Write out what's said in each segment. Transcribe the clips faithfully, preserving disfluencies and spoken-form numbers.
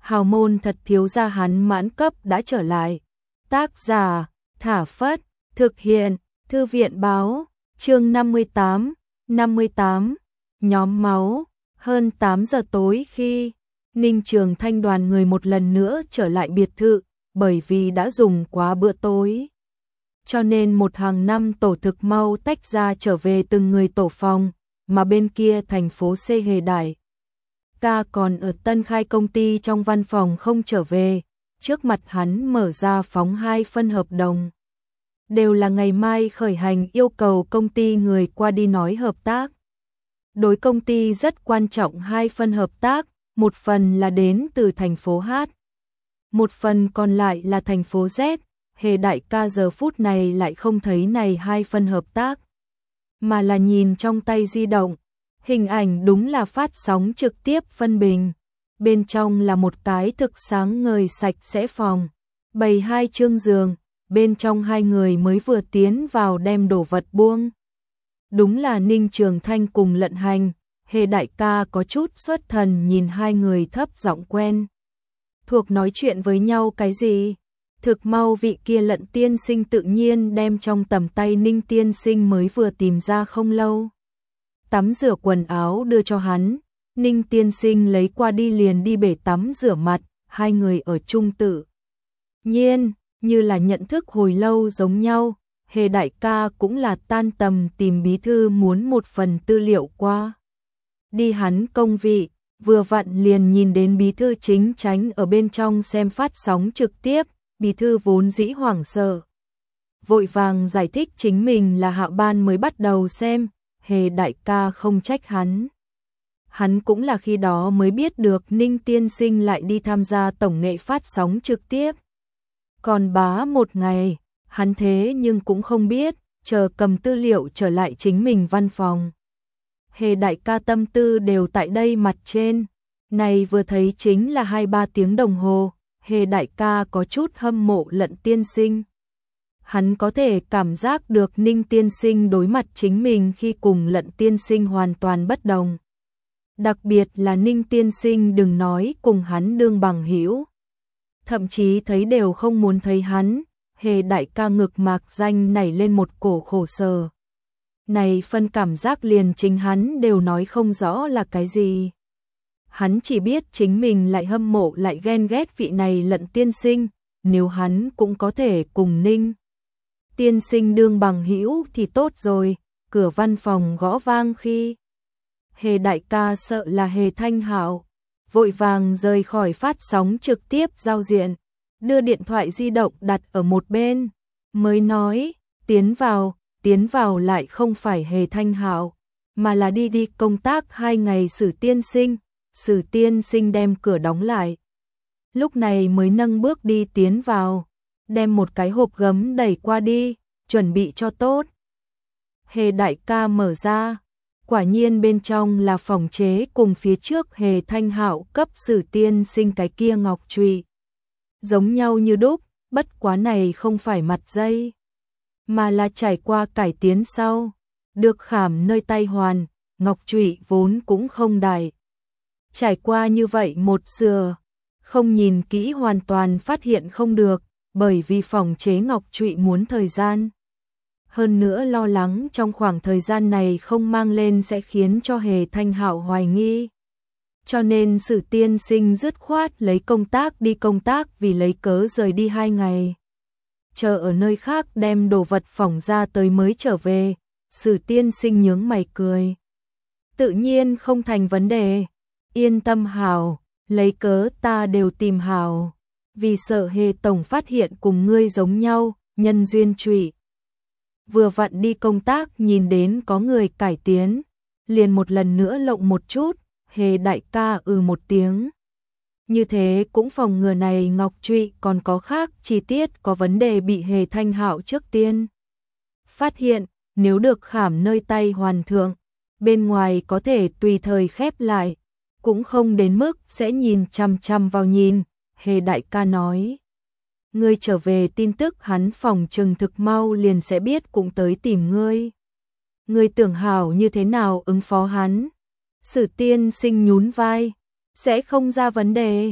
hào môn thật thiếu gia hắn mãn cấp đã trở lại. Tác giả, Thả Phất, thực hiện, Thư viện báo, chương năm mươi tám, năm mươi tám, nhóm máu, hơn tám giờ tối khi Ninh Trường Thanh đoàn người một lần nữa trở lại biệt thự, bởi vì đã dùng quá bữa tối. Cho nên một hàng năm tổ thực mau tách ra trở về từng người tổ phòng, mà bên kia thành phố C Hề Đại ca còn ở Tân Khai công ty trong văn phòng không trở về, trước mặt hắn mở ra phóng hai phân hợp đồng. Đều là ngày mai khởi hành yêu cầu công ty người qua đi nói hợp tác. Đối công ty rất quan trọng hai phân hợp tác, một phần là đến từ thành phố H, một phần còn lại là thành phố Z. Hề Đại ca giờ phút này lại không thấy này hai phân hợp tác, mà là nhìn trong tay di động. Hình ảnh đúng là phát sóng trực tiếp phân bình. Bên trong là một cái thực sáng ngời sạch sẽ phòng, bày hai chương giường, bên trong hai người mới vừa tiến vào đem đồ vật buông. Đúng là Ninh Trường Thanh cùng Lận Hành. Hề Đại ca có chút xuất thần nhìn hai người thấp giọng quen thuộc nói chuyện với nhau cái gì. Thực mau vị kia Lận tiên sinh tự nhiên đem trong tầm tay Ninh tiên sinh mới vừa tìm ra không lâu tắm rửa quần áo đưa cho hắn. Ninh tiên sinh lấy qua đi liền đi bể tắm rửa mặt, hai người ở chung tự nhiên như là nhận thức hồi lâu giống nhau. Hề Đại ca cũng là tan tầm tìm bí thư muốn một phần tư liệu qua đi hắn công vị, vừa vặn liền nhìn đến bí thư chính chánh ở bên trong xem phát sóng trực tiếp. Bí thư vốn dĩ hoảng sợ, vội vàng giải thích chính mình là hạ ban mới bắt đầu xem. Hề Đại ca không trách hắn. Hắn cũng là khi đó mới biết được Ninh tiên sinh lại đi tham gia tổng nghệ phát sóng trực tiếp. Còn bá một ngày, hắn thế nhưng cũng không biết, chờ cầm tư liệu trở lại chính mình văn phòng. Hề Đại ca tâm tư đều tại đây mặt trên, này vừa thấy chính là hai ba tiếng đồng hồ. Hề Đại ca có chút hâm mộ Lận tiên sinh. Hắn có thể cảm giác được Ninh tiên sinh đối mặt chính mình khi cùng Lận tiên sinh hoàn toàn bất đồng. Đặc biệt là Ninh tiên sinh đừng nói cùng hắn đương bằng hữu, thậm chí thấy đều không muốn thấy hắn. Hề Đại ca ngực mạc danh nảy lên một cổ khổ sở. Này phân cảm giác liền chính hắn đều nói không rõ là cái gì. Hắn chỉ biết chính mình lại hâm mộ lại ghen ghét vị này Lận tiên sinh. Nếu hắn cũng có thể cùng Ninh tiên sinh đương bằng hữu thì tốt rồi. Cửa văn phòng gõ vang khi Hề Đại ca sợ là Hề Thanh Hạo, vội vàng rời khỏi phát sóng trực tiếp giao diện, đưa điện thoại di động đặt ở một bên, mới nói, tiến vào, tiến vào lại không phải Hề Thanh Hạo, mà là đi đi công tác hai ngày Sử tiên sinh. Sử tiên sinh đem cửa đóng lại, lúc này mới nâng bước đi tiến vào, đem một cái hộp gấm đẩy qua đi, chuẩn bị cho tốt. Hề Đại ca mở ra, quả nhiên bên trong là phòng chế cùng phía trước Hề Thanh Hạo cấp Sử tiên sinh cái kia ngọc trụy, giống nhau như đúc, bất quá này không phải mặt dây, mà là trải qua cải tiến sau, được khảm nơi tay hoàn. Ngọc trụy vốn cũng không đại, trải qua như vậy một sửa, không nhìn kỹ hoàn toàn phát hiện không được, bởi vì phòng chế ngọc trụy muốn thời gian. Hơn nữa lo lắng trong khoảng thời gian này không mang lên sẽ khiến cho Hề Thanh Hạo hoài nghi. Cho nên Sử tiên sinh dứt khoát lấy công tác đi công tác vì lấy cớ rời đi hai ngày. Chờ ở nơi khác đem đồ vật phỏng ra tới mới trở về. Sử tiên sinh nhướng mày cười. Tự nhiên không thành vấn đề. Yên tâm Hảo, lấy cớ ta đều tìm Hảo. Vì sợ Hề tổng phát hiện cùng ngươi giống nhau, nhân duyên trụy. Vừa vặn đi công tác nhìn đến có người cải tiến, liền một lần nữa lộng một chút. Hề Đại ca ừ một tiếng. Như thế cũng phòng ngừa này ngọc trụy còn có khác chi tiết có vấn đề bị Hề Thanh Hạo trước tiên phát hiện. Nếu được khảm nơi tay hoàn thượng, bên ngoài có thể tùy thời khép lại, cũng không đến mức sẽ nhìn chăm chăm vào nhìn. Hề Đại ca nói, ngươi trở về tin tức hắn phòng trừng thực mau liền sẽ biết cũng tới tìm ngươi. Ngươi tưởng hảo như thế nào ứng phó hắn? Sử tiên sinh nhún vai, sẽ không ra vấn đề.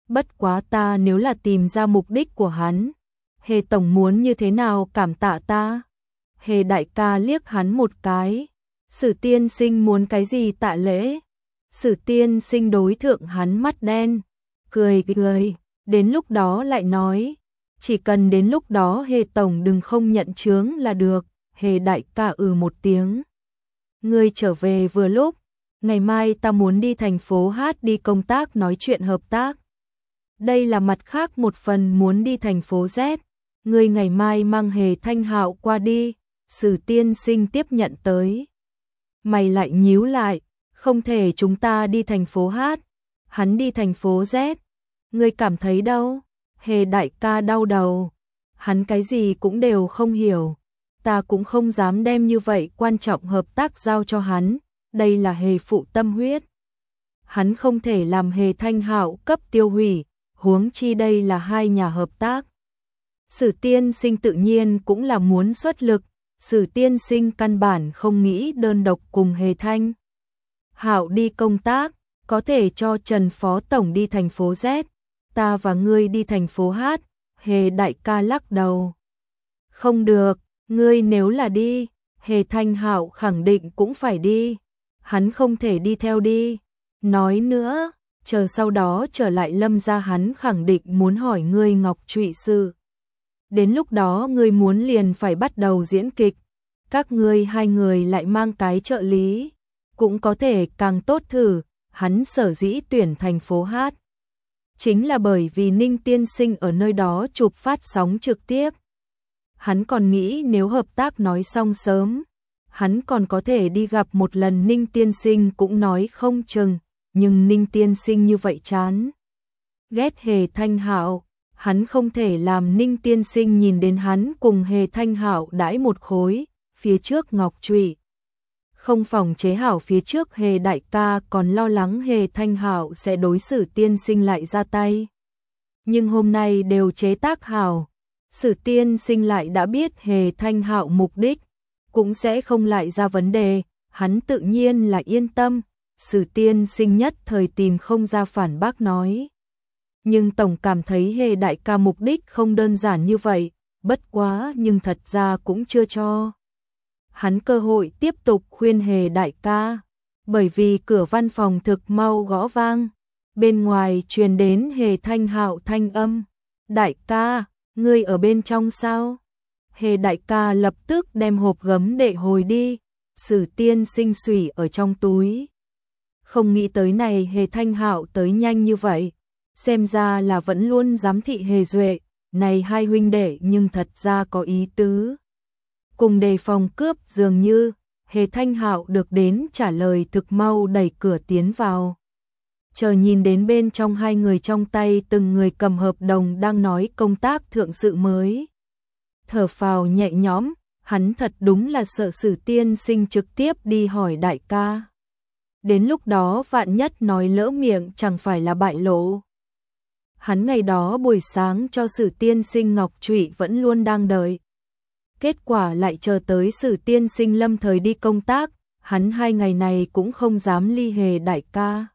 Bất quá ta nếu là tìm ra mục đích của hắn, Hề tổng muốn như thế nào cảm tạ ta? Hề đại ca liếc hắn một cái. Sử tiên sinh muốn cái gì tạ lễ? Sử tiên sinh đối thượng hắn mắt đen, cười cười, đến lúc đó lại nói, chỉ cần đến lúc đó Hề tổng đừng không nhận chướng là được. Hề đại ca ừ một tiếng. Ngươi trở về vừa lúc, ngày mai ta muốn đi thành phố Hát đi công tác nói chuyện hợp tác. Đây là mặt khác một phần muốn đi thành phố Z, ngươi ngày mai mang Hề Thanh Hạo qua đi. Sử tiên sinh tiếp nhận tới. Mày lại nhíu lại, không thể chúng ta đi thành phố Hát, hắn đi thành phố Z. Ngươi cảm thấy đâu? Hề đại ca đau đầu, hắn cái gì cũng đều không hiểu. Ta cũng không dám đem như vậy quan trọng hợp tác giao cho hắn, đây là Hề phụ tâm huyết. Hắn không thể làm Hề Thanh Hạo cấp tiêu hủy, huống chi đây là hai nhà hợp tác. Sử tiên sinh tự nhiên cũng là muốn xuất lực, Sử tiên sinh căn bản không nghĩ đơn độc cùng Hề Thanh Hạo đi công tác, có thể cho Trần Phó Tổng đi thành phố Z, ta và ngươi đi thành phố Hát. Hề đại ca lắc đầu. Không được, ngươi nếu là đi, Hề Thanh Hạo khẳng định cũng phải đi, hắn không thể đi theo đi. Nói nữa, chờ sau đó trở lại Lâm gia hắn khẳng định muốn hỏi ngươi Ngọc Trụy sự. Đến lúc đó ngươi muốn liền phải bắt đầu diễn kịch, các ngươi hai người lại mang cái trợ lý, cũng có thể càng tốt thử. Hắn sở dĩ tuyển thành phố Hát, chính là bởi vì Ninh tiên sinh ở nơi đó chụp phát sóng trực tiếp. Hắn còn nghĩ nếu hợp tác nói xong sớm, hắn còn có thể đi gặp một lần Ninh tiên sinh cũng nói không chừng, nhưng Ninh tiên sinh như vậy chán ghét Hề Thanh Hạo, hắn không thể làm Ninh tiên sinh nhìn đến hắn cùng Hề Thanh Hạo đãi một khối. Phía trước Ngọc Trụy không phòng chế hảo, phía trước Hề đại ca còn lo lắng Hề Thanh Hạo sẽ đối xử tiên sinh lại ra tay. Nhưng hôm nay đều chế tác hảo, Sử tiên sinh lại đã biết Hề Thanh Hạo mục đích, cũng sẽ không lại ra vấn đề, hắn tự nhiên là yên tâm. Sử tiên sinh nhất thời tìm không ra phản bác nói. Nhưng tổng cảm thấy Hề đại ca mục đích không đơn giản như vậy, bất quá nhưng thật ra cũng chưa cho hắn cơ hội tiếp tục khuyên Hề đại ca, bởi vì cửa văn phòng thực mau gõ vang, bên ngoài truyền đến Hề Thanh Hạo thanh âm. Đại ca, ngươi ở bên trong sao? Hề đại ca lập tức đem hộp gấm đệ hồi đi, Sử tiên sinh xủy ở trong túi. Không nghĩ tới này Hề Thanh Hạo tới nhanh như vậy, xem ra là vẫn luôn giám thị Hề Duệ, này hai huynh đệ nhưng thật ra có ý tứ. Cùng đề phòng cướp dường như, Hề Thanh Hạo được đến trả lời thực mau đẩy cửa tiến vào. Chờ nhìn đến bên trong hai người trong tay từng người cầm hợp đồng đang nói công tác thượng sự mới. Thở phào nhẹ nhõm, hắn thật đúng là sợ Sử tiên sinh trực tiếp đi hỏi đại ca. Đến lúc đó vạn nhất nói lỡ miệng chẳng phải là bại lộ. Hắn ngày đó buổi sáng cho Sử tiên sinh Ngọc Trụy vẫn luôn đang đợi. Kết quả lại chờ tới Sử tiên sinh lâm thời đi công tác, hắn hai ngày này cũng không dám ly Hề đại ca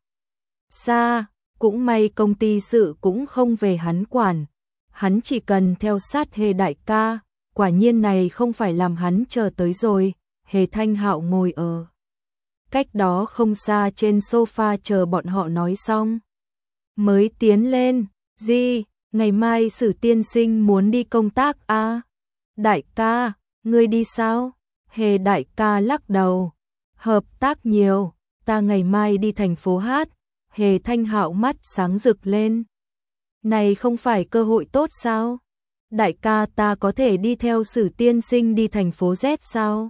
xa, cũng may công ty sự cũng không về hắn quản, hắn chỉ cần theo sát Hề đại ca. Quả nhiên này không phải làm hắn chờ tới rồi. Hề Thanh Hạo ngồi ở cách đó không xa trên sofa chờ bọn họ nói xong, mới tiến lên. Gì, ngày mai Sử tiên sinh muốn đi công tác à? Đại ca, ngươi đi sao? Hề đại ca lắc đầu. Hợp tác nhiều, ta ngày mai đi thành phố Hát. Hề Thanh Hạo mắt sáng rực lên. Này không phải cơ hội tốt sao? Đại ca, ta có thể đi theo Sử tiên sinh đi thành phố Z sao?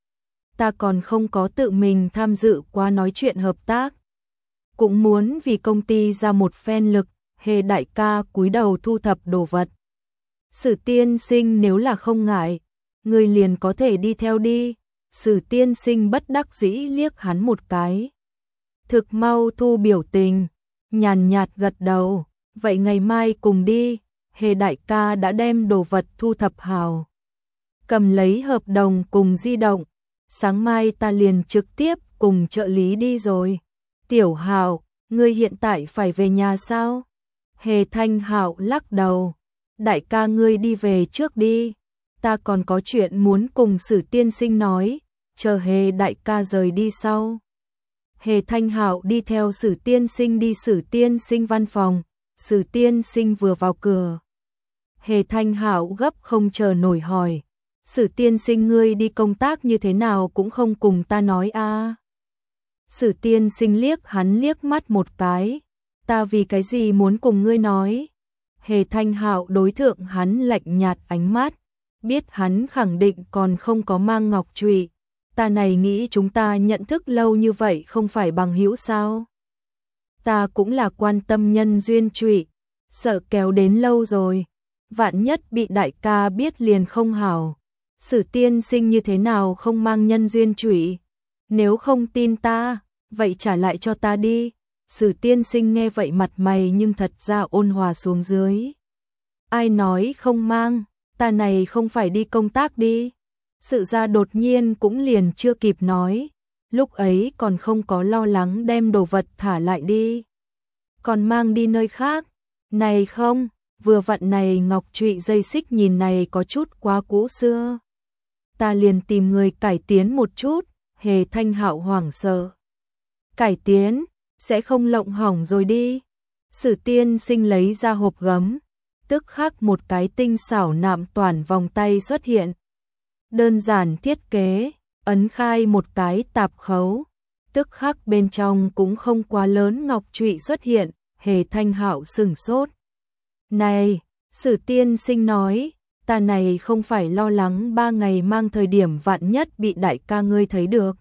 Ta còn không có tự mình tham dự qua nói chuyện hợp tác. Cũng muốn vì công ty ra một phen lực. Hề đại ca cúi đầu thu thập đồ vật. Sử tiên sinh nếu là không ngại, người liền có thể đi theo đi. Sử tiên sinh bất đắc dĩ liếc hắn một cái. Thực mau thu biểu tình, nhàn nhạt gật đầu. Vậy ngày mai cùng đi. Hề đại ca đã đem đồ vật thu thập hào, cầm lấy hợp đồng cùng di động. Sáng mai ta liền trực tiếp cùng trợ lý đi rồi. Tiểu Hào, ngươi hiện tại phải về nhà sao? Hề Thanh Hạo lắc đầu, đại ca ngươi đi về trước đi, ta còn có chuyện muốn cùng Sử tiên sinh nói, chờ Hề đại ca rời đi sau. Hề Thanh Hạo đi theo Sử tiên sinh đi Sử tiên sinh văn phòng, Sử tiên sinh vừa vào cửa. Hề Thanh Hạo gấp không chờ nổi hỏi, Sử tiên sinh ngươi đi công tác như thế nào cũng không cùng ta nói a. À. Sử tiên sinh liếc hắn liếc mắt một cái, ta vì cái gì muốn cùng ngươi nói. Hề Thanh Hạo đối thượng hắn lạnh nhạt ánh mắt, biết hắn khẳng định còn không có mang ngọc trụy. Ta này nghĩ chúng ta nhận thức lâu như vậy không phải bằng hữu sao? Ta cũng là quan tâm nhân duyên trụy, sợ kéo đến lâu rồi, vạn nhất bị đại ca biết liền không hảo. Sử tiên sinh như thế nào không mang nhân duyên trụy? Nếu không tin ta, vậy trả lại cho ta đi. Sử tiên sinh nghe vậy mặt mày nhưng thật ra ôn hòa xuống dưới. Ai nói không mang, ta này không phải đi công tác đi. Sự ra đột nhiên cũng liền chưa kịp nói, lúc ấy còn không có lo lắng đem đồ vật thả lại đi. Còn mang đi nơi khác, này không, vừa vặn này ngọc trụy dây xích nhìn này có chút quá cũ xưa. Ta liền tìm người cải tiến một chút. Hề Thanh Hạo hoảng sợ. Cải tiến, sẽ không lộng hỏng rồi đi. Sử tiên sinh lấy ra hộp gấm, tức khắc một cái tinh xảo nạm toàn vòng tay xuất hiện. Đơn giản thiết kế, ấn khai một cái tạp khấu, tức khắc bên trong cũng không quá lớn ngọc trụy xuất hiện. Hề Thanh Hạo sửng sốt. Này, Sử tiên sinh nói, ta này không phải lo lắng ba ngày mang thời điểm vạn nhất bị đại ca ngươi thấy được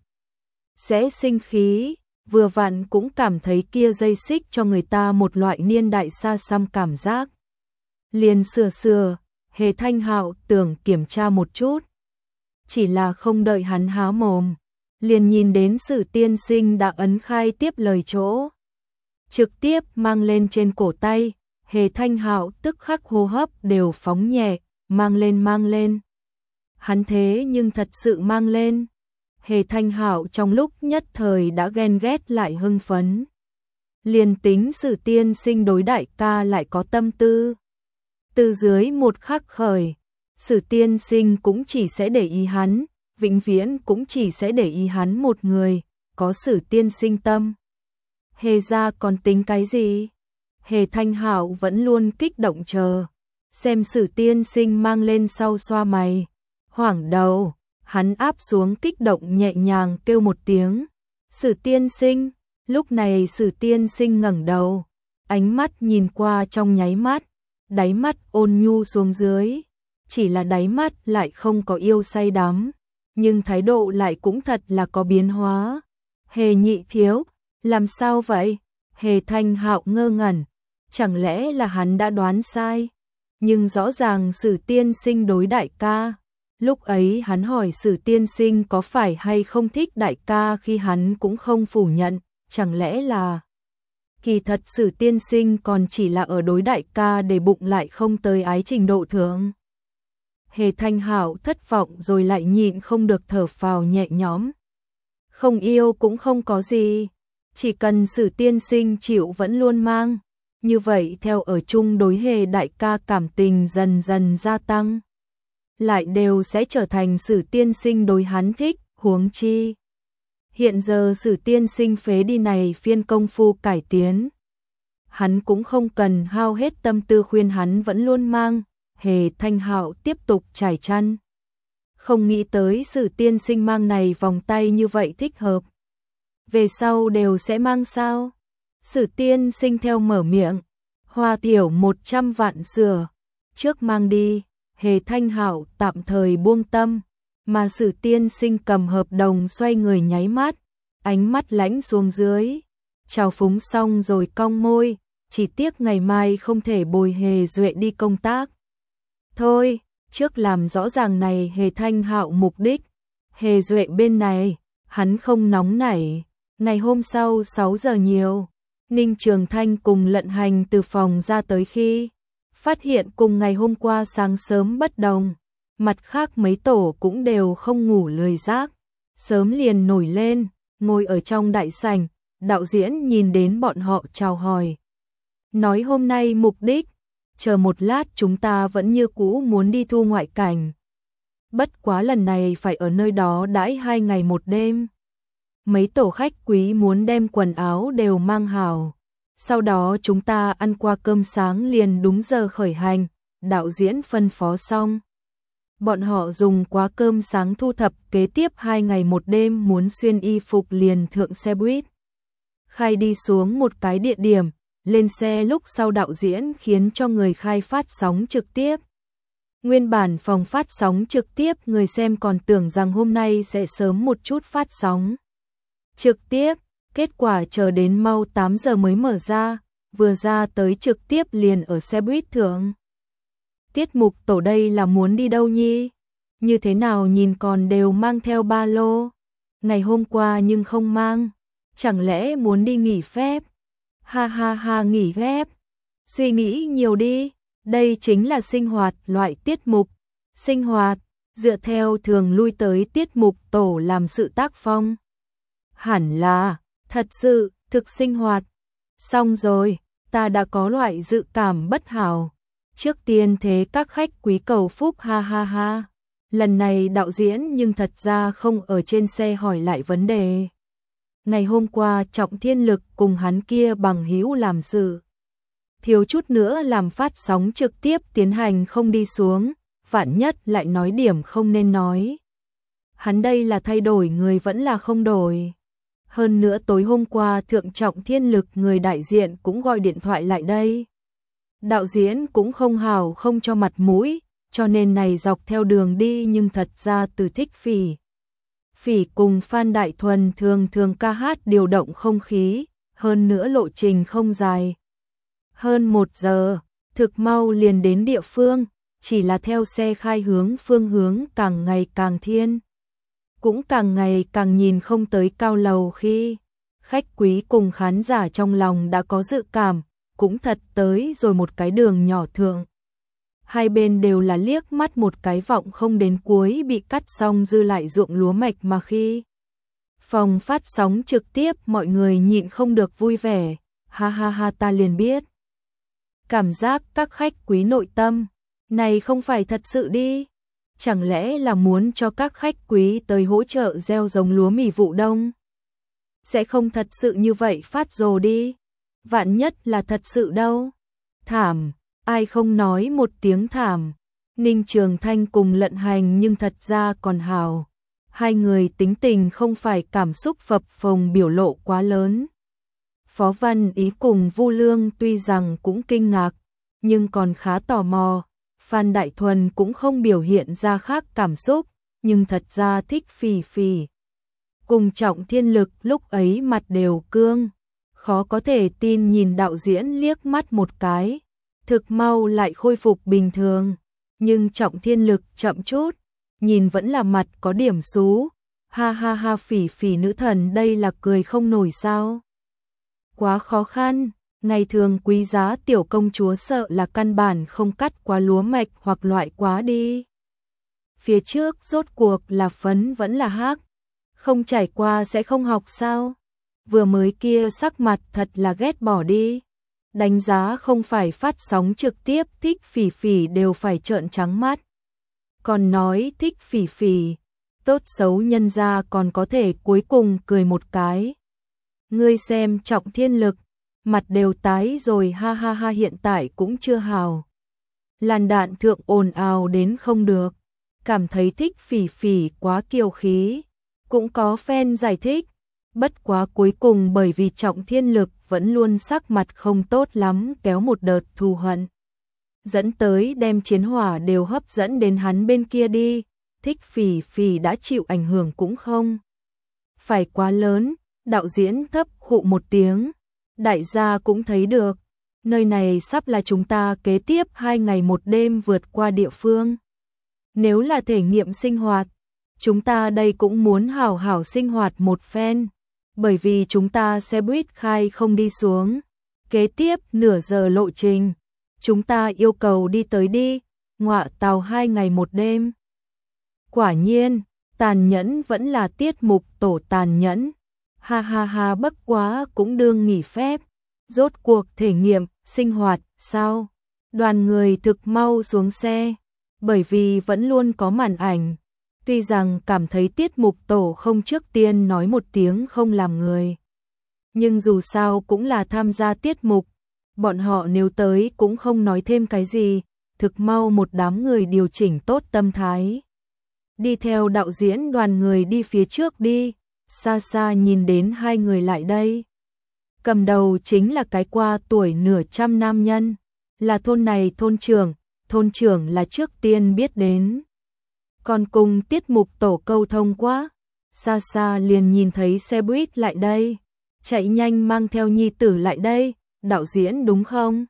sẽ sinh khí, vừa vặn cũng cảm thấy kia dây xích cho người ta một loại niên đại xa xăm cảm giác. Liền sửa sửa, Hề Thanh Hạo tưởng kiểm tra một chút. Chỉ là không đợi hắn há mồm, liền nhìn đến Sử tiên sinh đã ấn khai tiếp lời chỗ. Trực tiếp mang lên trên cổ tay, Hề Thanh Hạo tức khắc hô hấp đều phóng nhẹ, mang lên mang lên. Hắn thế nhưng thật sự mang lên. Hề Thanh Hạo trong lúc nhất thời đã ghen ghét lại hưng phấn. Liền tính Sử tiên sinh đối đại ca lại có tâm tư. Từ dưới một khắc khởi, Sử tiên sinh cũng chỉ sẽ để ý hắn, vĩnh viễn cũng chỉ sẽ để ý hắn một người, có Sử tiên sinh tâm. Hề ra còn tính cái gì? Hề Thanh Hạo vẫn luôn kích động chờ, xem Sử tiên sinh mang lên sau xoa mày, hoảng đầu, hắn áp xuống kích động nhẹ nhàng kêu một tiếng, Sử tiên sinh. Lúc này Sử tiên sinh ngẩng đầu, ánh mắt nhìn qua trong nháy mắt, đáy mắt ôn nhu xuống dưới, chỉ là đáy mắt lại không có yêu say đắm, nhưng thái độ lại cũng thật là có biến hóa. Hề nhị thiếu, làm sao vậy? Hề Thanh Hạo ngơ ngẩn, chẳng lẽ là hắn đã đoán sai? Nhưng rõ ràng Sử tiên sinh đối đại ca. Lúc ấy hắn hỏi Sử tiên sinh có phải hay không thích đại ca khi hắn cũng không phủ nhận, chẳng lẽ là... Kỳ thật Sử tiên sinh còn chỉ là ở đối đại ca để bụng lại không tới ái trình độ thượng. Hề Thanh Hạo thất vọng rồi lại nhịn không được thở phào nhẹ nhõm. Không yêu cũng không có gì, chỉ cần Sử tiên sinh chịu vẫn luôn mang. Như vậy theo ở chung đối Hề đại ca cảm tình dần dần gia tăng. Lại đều sẽ trở thành Sử tiên sinh đối hắn thích, huống chi. Hiện giờ Sử tiên sinh phế đi này phiên công phu cải tiến. Hắn cũng không cần hao hết tâm tư khuyên hắn vẫn luôn mang. Hề Thanh Hạo tiếp tục trải chăn. Không nghĩ tới Sử tiên sinh mang này vòng tay như vậy thích hợp. Về sau đều sẽ mang sao? Sử tiên sinh theo mở miệng. Hoa tiểu một trăm vạn sửa. Trước mang đi. Hề Thanh Hạo tạm thời buông tâm. Mà Sử tiên sinh cầm hợp đồng xoay người nháy mắt. Ánh mắt lãnh xuống dưới. Chào phúng xong rồi cong môi. Chỉ tiếc ngày mai không thể bồi Hề Duệ đi công tác. Thôi, trước làm rõ ràng này Hề Thanh Hạo mục đích. Hề Duệ bên này, hắn không nóng nảy. Ngày hôm sau sáu giờ nhiều, Ninh Trường Thanh cùng Lận Hành từ phòng ra tới khi phát hiện cùng ngày hôm qua sáng sớm bất đồng. Mặt khác mấy tổ cũng đều không ngủ lười giác. Sớm liền nổi lên, ngồi ở trong đại sảnh, đạo diễn nhìn đến bọn họ chào hỏi. Nói hôm nay mục đích, chờ một lát chúng ta vẫn như cũ muốn đi thu ngoại cảnh. Bất quá lần này phải ở nơi đó đãi hai ngày một đêm. Mấy tổ khách quý muốn đem quần áo đều mang hảo. Sau đó chúng ta ăn qua cơm sáng liền đúng giờ khởi hành, đạo diễn phân phó xong. Bọn họ dùng quá cơm sáng thu thập kế tiếp hai ngày một đêm muốn xuyên y phục liền thượng xe buýt. Khai đi xuống một cái địa điểm, lên xe lúc sau đạo diễn khiến cho người khai phát sóng trực tiếp. Nguyên bản phòng phát sóng trực tiếp người xem còn tưởng rằng hôm nay sẽ sớm một chút phát sóng trực tiếp, kết quả chờ đến mau tám giờ mới mở ra, vừa ra tới trực tiếp liền ở xe buýt thượng. Tiết mục tổ đây là muốn đi đâu nhi? Như thế nào nhìn còn đều mang theo ba lô? Ngày hôm qua nhưng không mang, chẳng lẽ muốn đi nghỉ phép? Ha ha ha, nghỉ phép. Suy nghĩ nhiều đi, đây chính là sinh hoạt loại tiết mục. Sinh hoạt, dựa theo thường lui tới tiết mục tổ làm sự tác phong. Hẳn là, thật sự, thực sinh hoạt. Xong rồi, ta đã có loại dự cảm bất hảo. Trước tiên thế các khách quý cầu phúc, ha ha ha. Lần này đạo diễn nhưng thật ra không ở trên xe hỏi lại vấn đề. Ngày hôm qua Trọng Thiên Lực cùng hắn kia bằng hữu làm sự. Thiếu chút nữa làm phát sóng trực tiếp tiến hành không đi xuống, vạn nhất lại nói điểm không nên nói. Hắn đây là thay đổi người vẫn là không đổi. Hơn nữa tối hôm qua Thượng Trọng Thiên Lực người đại diện cũng gọi điện thoại lại đây. Đạo diễn cũng không hào không cho mặt mũi, cho nên này dọc theo đường đi nhưng thật ra từ thích Phỉ. Phỉ cùng Phan Đại Thuần thường thường ca hát điều động không khí, hơn nữa lộ trình không dài. Hơn một giờ, thực mau liền đến địa phương, chỉ là theo xe khai hướng phương hướng càng ngày càng thiên. Cũng càng ngày càng nhìn không tới cao lầu khi khách quý cùng khán giả trong lòng đã có dự cảm, cũng thật tới rồi một cái đường nhỏ thượng. Hai bên đều là liếc mắt một cái vọng không đến cuối bị cắt xong dư lại ruộng lúa mạch mà khi phòng phát sóng trực tiếp mọi người nhịn không được vui vẻ, ha ha ha ta liền biết. Cảm giác các khách quý nội tâm, này không phải thật sự đi. Chẳng lẽ là muốn cho các khách quý tới hỗ trợ gieo giống lúa mì vụ đông? Sẽ không thật sự như vậy phát rồ đi. Vạn nhất là thật sự đâu. Thảm, ai không nói một tiếng thảm. Ninh Trường Thanh cùng Lận Hành nhưng thật ra còn hào. Hai người tính tình không phải cảm xúc phập phồng biểu lộ quá lớn. Phó Văn Ý cùng Vu Lương tuy rằng cũng kinh ngạc, nhưng còn khá tò mò. Phan Đại Thuần cũng không biểu hiện ra khác cảm xúc, nhưng thật ra thích Phỉ Phỉ. Cùng Trọng Thiên Lực lúc ấy mặt đều cương, khó có thể tin nhìn đạo diễn liếc mắt một cái, thực mau lại khôi phục bình thường, nhưng Trọng Thiên Lực chậm chút, nhìn vẫn là mặt có điểm xú, ha ha ha Phỉ Phỉ nữ thần đây là cười không nổi sao. Quá khó khăn. Ngày thường quý giá tiểu công chúa sợ là căn bản không cắt quá lúa mạch hoặc loại quá đi. Phía trước rốt cuộc là phấn vẫn là hắc, không trải qua sẽ không học sao? Vừa mới kia sắc mặt thật là ghét bỏ đi. Đánh giá không phải phát sóng trực tiếp thích Phỉ Phỉ đều phải trợn trắng mắt. Còn nói thích Phỉ Phỉ, tốt xấu nhân ra còn có thể cuối cùng cười một cái. Ngươi xem Trọng Thiên Lực, mặt đều tái rồi ha ha ha hiện tại cũng chưa hào. Làn đạn thượng ồn ào đến không được, cảm thấy thích Phỉ Phỉ quá kiêu khí, cũng có fan giải thích, bất quá cuối cùng bởi vì Trọng Thiên Lực vẫn luôn sắc mặt không tốt lắm kéo một đợt thù hận. Dẫn tới đem chiến hỏa đều hấp dẫn đến hắn bên kia đi, thích Phỉ Phỉ đã chịu ảnh hưởng cũng không phải quá lớn, đạo diễn thấp khụ một tiếng. Đại gia cũng thấy được, nơi này sắp là chúng ta kế tiếp hai ngày một đêm vượt qua địa phương. Nếu là thể nghiệm sinh hoạt, chúng ta đây cũng muốn hảo hảo sinh hoạt một phen, bởi vì chúng ta xe buýt khai không đi xuống. Kế tiếp nửa giờ lộ trình, chúng ta yêu cầu đi tới đi, ngọa tàu hai ngày một đêm. Quả nhiên, tàn nhẫn vẫn là tiết mục tổ tàn nhẫn. Ha ha ha bất quá cũng đương nghỉ phép, rốt cuộc thể nghiệm sinh hoạt, sao? Đoàn người thực mau xuống xe, bởi vì vẫn luôn có màn ảnh. Tuy rằng cảm thấy tiết mục tổ không trước tiên nói một tiếng không làm người. Nhưng dù sao cũng là tham gia tiết mục, bọn họ nếu tới cũng không nói thêm cái gì, thực mau một đám người điều chỉnh tốt tâm thái. Đi theo đạo diễn đoàn người đi phía trước đi, xa xa nhìn đến hai người lại đây. Cầm đầu chính là cái qua tuổi nửa trăm nam nhân, là thôn này thôn trưởng, thôn trưởng là trước tiên biết đến. Còn cùng tiết mục tổ câu thông quá, xa xa liền nhìn thấy xe buýt lại đây, chạy nhanh mang theo nhi tử lại đây, đạo diễn đúng không?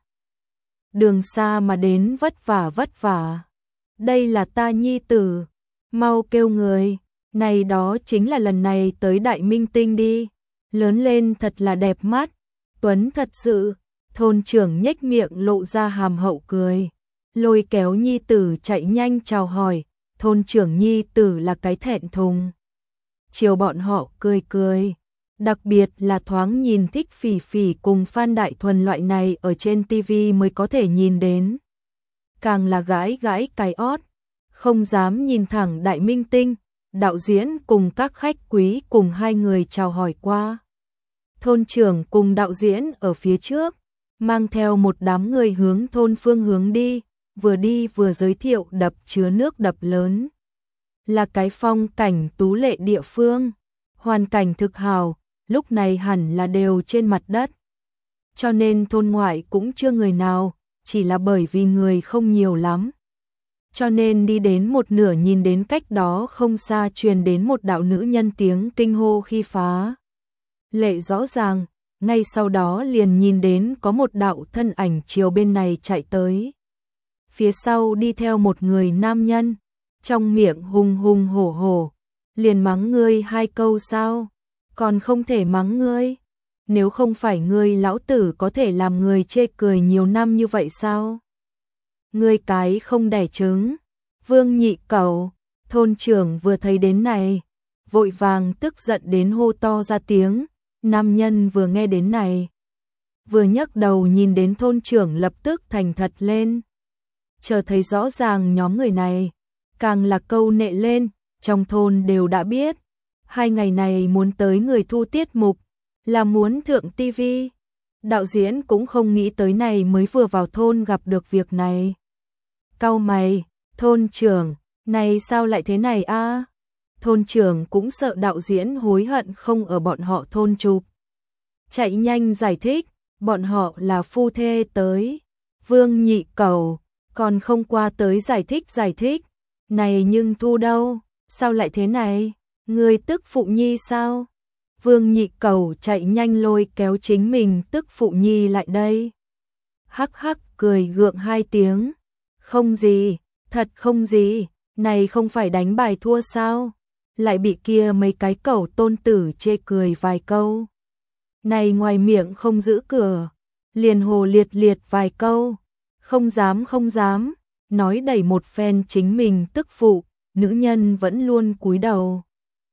Đường xa mà đến vất vả vất vả. Đây là ta nhi tử, mau kêu người, này đó chính là lần này tới đại minh tinh đi, lớn lên thật là đẹp mắt, tuấn thật sự, thôn trưởng nhếch miệng lộ ra hàm hậu cười, lôi kéo nhi tử chạy nhanh chào hỏi, thôn trưởng nhi tử là cái thẹn thùng. Chiều bọn họ cười cười, đặc biệt là thoáng nhìn Thích Phỉ Phỉ cùng Phan Đại Thuần loại này ở trên ti vi mới có thể nhìn đến. Càng là gãi gãi cái ót, không dám nhìn thẳng đại minh tinh, đạo diễn cùng các khách quý cùng hai người chào hỏi qua. Thôn trưởng cùng đạo diễn ở phía trước, mang theo một đám người hướng thôn phương hướng đi, vừa đi vừa giới thiệu đập chứa nước đập lớn. Là cái phong cảnh tú lệ địa phương, hoàn cảnh thực hào, lúc này hẳn là đều trên mặt đất. Cho nên thôn ngoại cũng chưa người nào, chỉ là bởi vì người không nhiều lắm. Cho nên đi đến một nửa nhìn đến cách đó không xa truyền đến một đạo nữ nhân tiếng kinh hô khi phá. Lệ rõ ràng, ngay sau đó liền nhìn đến có một đạo thân ảnh chiều bên này chạy tới. Phía sau đi theo một người nam nhân, trong miệng hùng hùng hổ hổ, liền mắng ngươi hai câu sao, còn không thể mắng ngươi. Nếu không phải ngươi lão tử có thể làm người chê cười nhiều năm như vậy sao? Ngươi cái không đẻ trứng. Vương Nhị Cẩu, thôn trưởng vừa thấy đến này, vội vàng tức giận đến hô to ra tiếng, nam nhân vừa nghe đến này. Vừa nhấc đầu nhìn đến thôn trưởng lập tức thành thật lên. Chờ thấy rõ ràng nhóm người này, càng là câu nệ lên, trong thôn đều đã biết. Hai ngày này muốn tới người thu tiết mục, là muốn thượng ti vi. Đạo diễn cũng không nghĩ tới này mới vừa vào thôn gặp được việc này. Cau mày, thôn trưởng, này sao lại thế này a? Thôn trưởng cũng sợ đạo diễn hối hận không ở bọn họ thôn chụp. Chạy nhanh giải thích, bọn họ là phu thê tới. Vương Nhị Cẩu, còn không qua tới giải thích giải thích. Này nhưng thu đâu, sao lại thế này? Người tức phụ nhi sao? Vương Nhị Cẩu chạy nhanh lôi kéo chính mình tức phụ nhi lại đây. Hắc hắc cười gượng hai tiếng. Không gì, thật không gì, này không phải đánh bài thua sao? Lại bị kia mấy cái cẩu tôn tử chê cười vài câu. Này ngoài miệng không giữ cửa, liền hồ liệt liệt vài câu. Không dám không dám, nói đẩy một phen chính mình tức phụ, nữ nhân vẫn luôn cúi đầu.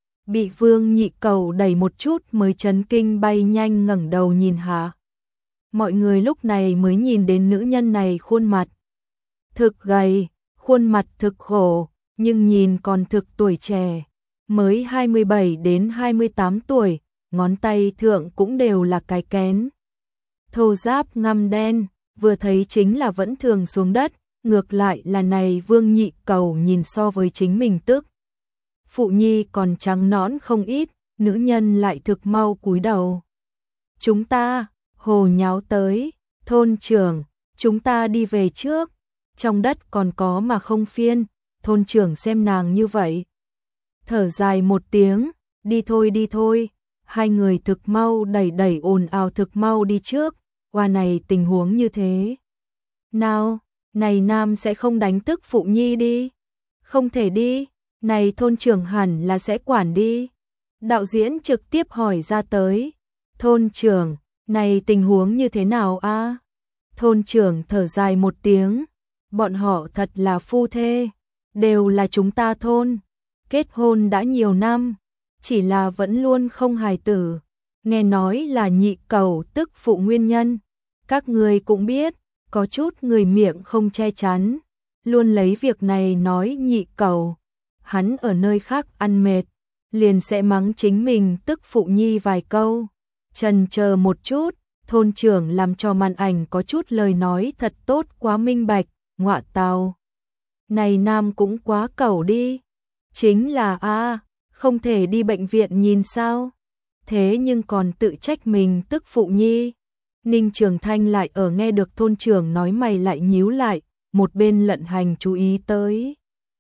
Bị Vương Nhị Cẩu đẩy một chút mới chấn kinh bay nhanh ngẩng đầu nhìn hạ. Mọi người lúc này mới nhìn đến nữ nhân này khuôn mặt. Thực gầy, khuôn mặt thực khổ, nhưng nhìn còn thực tuổi trẻ. Mới hai mươi bảy đến hai mươi tám tuổi, ngón tay thượng cũng đều là cái kén. Thô giáp ngăm đen, vừa thấy chính là vẫn thường xuống đất, ngược lại là này Vương Nhị Cẩu nhìn so với chính mình tức. Phụ nhi còn trắng nõn không ít, nữ nhân lại thực mau cúi đầu. Chúng ta, hồ nháo tới, thôn trưởng, chúng ta đi về trước, trong đất còn có mà không phiên, thôn trưởng xem nàng như vậy. Thở dài một tiếng, đi thôi đi thôi, hai người thực mau đẩy đẩy ồn ào thực mau đi trước, qua này tình huống như thế. Nào, này nam sẽ không đánh tức phụ nhi đi, không thể đi. Này thôn trưởng hẳn là sẽ quản đi. Đạo diễn trực tiếp hỏi ra tới. Thôn trưởng, này tình huống như thế nào a? Thôn trưởng thở dài một tiếng. Bọn họ thật là phu thê. Đều là chúng ta thôn. Kết hôn đã nhiều năm. Chỉ là vẫn luôn không hài tử. Nghe nói là Nhị Cẩu tức phụ nguyên nhân. Các người cũng biết, có chút người miệng không che chắn, luôn lấy việc này nói Nhị Cẩu. Hắn ở nơi khác ăn mệt, liền sẽ mắng chính mình tức phụ nhi vài câu. Chần chờ một chút, thôn trưởng làm cho màn ảnh có chút lời nói thật tốt quá minh bạch, ngọa tào. Này nam cũng quá cẩu đi. Chính là a, không thể đi bệnh viện nhìn sao? Thế nhưng còn tự trách mình tức phụ nhi. Ninh Trường Thanh lại ở nghe được thôn trưởng nói mày lại nhíu lại, một bên Lận Hành chú ý tới.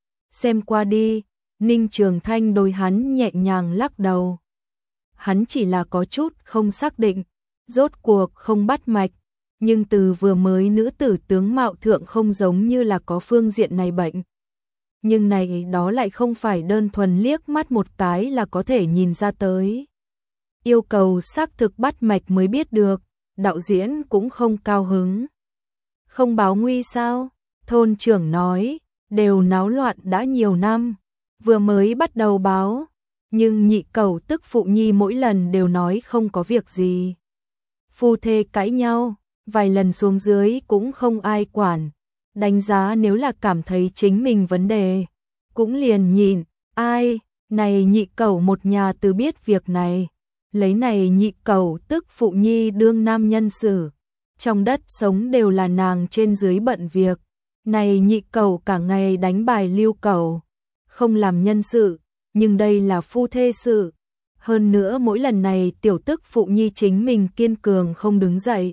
Xem qua đi, Ninh Trường Thanh đối hắn nhẹ nhàng lắc đầu. Hắn chỉ là có chút không xác định, rốt cuộc không bắt mạch, nhưng từ vừa mới nữ tử tướng mạo thượng không giống như là có phương diện này bệnh. Nhưng này đó lại không phải đơn thuần liếc mắt một cái là có thể nhìn ra tới. Yêu cầu xác thực bắt mạch mới biết được, đạo diễn cũng không cao hứng. Không báo nguy sao? Thôn trưởng nói, đều náo loạn đã nhiều năm, vừa mới bắt đầu báo, nhưng Nhị Cẩu tức phụ nhi mỗi lần đều nói không có việc gì. Phu thê cãi nhau, vài lần xuống dưới cũng không ai quản, đánh giá nếu là cảm thấy chính mình vấn đề, cũng liền nhịn. Ai, này Nhị Cẩu một nhà từ biết việc này, lấy này Nhị Cẩu tức phụ nhi đương nam nhân xử, trong đất sống đều là nàng trên dưới bận việc, này Nhị Cẩu cả ngày đánh bài lưu cẩu, không làm nhân sự, nhưng đây là phu thê sự. Hơn nữa mỗi lần này tiểu tức phụ nhi chính mình kiên cường không đứng dậy.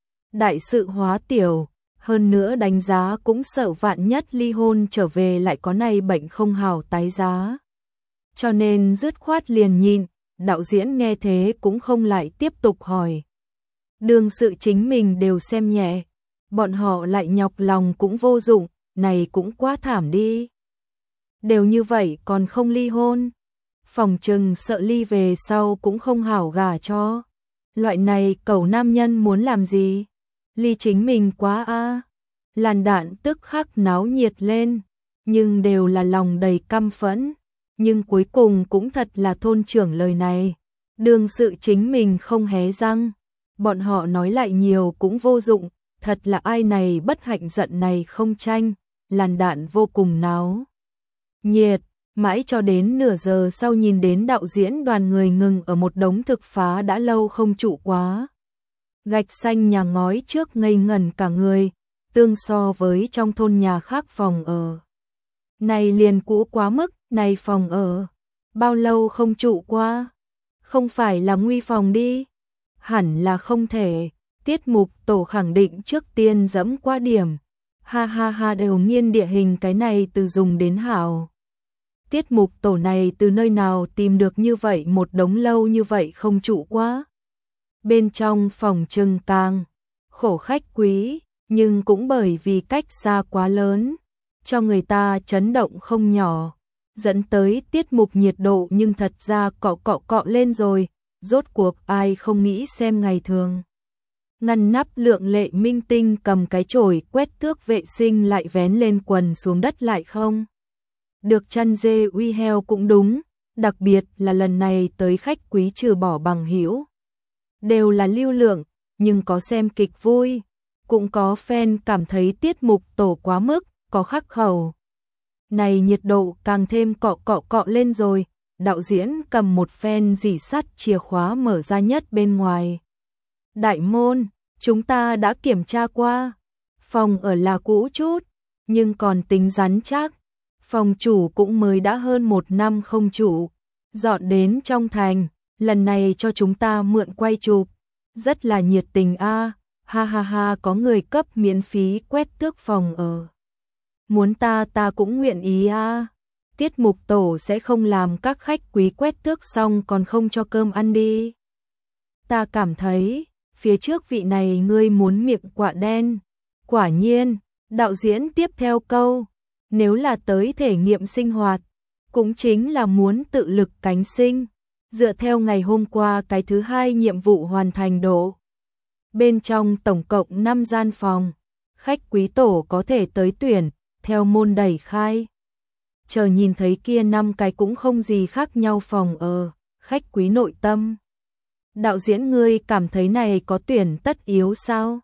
Đại sự hóa tiểu, hơn nữa đánh giá cũng sợ vạn nhất ly hôn trở về lại có này bệnh không hào tái giá. Cho nên dứt khoát liền nhịn, đạo diễn nghe thế cũng không lại tiếp tục hỏi. Đương sự chính mình đều xem nhẹ, bọn họ lại nhọc lòng cũng vô dụng, này cũng quá thảm đi. Đều như vậy còn không ly hôn, phòng trừng sợ ly về sau cũng không hảo gả cho. Loại này cẩu nam nhân muốn làm gì? Ly chính mình quá a. À. Làn đạn tức khắc náo nhiệt lên, nhưng đều là lòng đầy căm phẫn. Nhưng cuối cùng cũng thật là thôn trưởng lời này. Đương sự chính mình không hé răng, bọn họ nói lại nhiều cũng vô dụng, thật là ai này bất hạnh giận này không tranh. Làn đạn vô cùng náo nhiệt, mãi cho đến nửa giờ sau nhìn đến đạo diễn đoàn người ngừng ở một đống thực phá đã lâu không trụ quá. Gạch xanh nhà ngói trước ngây ngẩn cả người, tương so với trong thôn nhà khác phòng ở. Này liền cũ quá mức, này phòng ở, bao lâu không trụ qua? Không phải là nguy phòng đi? Hẳn là không thể, tiết mục tổ khẳng định trước tiên dẫm qua điểm. Ha ha ha đều nghiên địa hình cái này từ dùng đến hảo. Tiết mục tổ này từ nơi nào tìm được như vậy một đống lâu như vậy không trụ quá. Bên trong phòng trưng càng khổ khách quý, nhưng cũng bởi vì cách xa quá lớn, cho người ta chấn động không nhỏ, dẫn tới tiết mục nhiệt độ nhưng thật ra cọ cọ cọ lên rồi, rốt cuộc ai không nghĩ xem ngày thường. Ngăn nắp lượng lệ minh tinh cầm cái chổi quét tước vệ sinh lại vén lên quần xuống đất lại không. Được chăn dê uy heo cũng đúng, đặc biệt là lần này tới khách quý trừ bỏ bằng hữu. Đều là lưu lượng, nhưng có xem kịch vui, cũng có fan cảm thấy tiết mục tổ quá mức, có khắc khẩu. Này nhiệt độ càng thêm cọ cọ cọ lên rồi, đạo diễn cầm một phen dỉ sắt chìa khóa mở ra nhất bên ngoài. Đại môn, chúng ta đã kiểm tra qua, phòng ở là cũ chút, nhưng còn tính rắn chắc. Phòng chủ cũng mới đã hơn một năm không chủ, dọn đến trong thành, lần này cho chúng ta mượn quay chụp, rất là nhiệt tình a. À. Ha ha ha, có người cấp miễn phí quét tước phòng ở. Muốn ta ta cũng nguyện ý a. À. Tiết mục tổ sẽ không làm các khách quý quét tước xong còn không cho cơm ăn đi. Ta cảm thấy, phía trước vị này ngươi muốn miệng quạ đen. Quả nhiên, đạo diễn tiếp theo câu, nếu là tới thể nghiệm sinh hoạt, cũng chính là muốn tự lực cánh sinh, dựa theo ngày hôm qua cái thứ hai nhiệm vụ hoàn thành độ. Bên trong tổng cộng năm gian phòng, khách quý tổ có thể tới tuyển, theo môn đẩy khai. Chờ nhìn thấy kia năm cái cũng không gì khác nhau phòng ở, khách quý nội tâm. Đạo diễn ngươi cảm thấy này có tuyển tất yếu sao?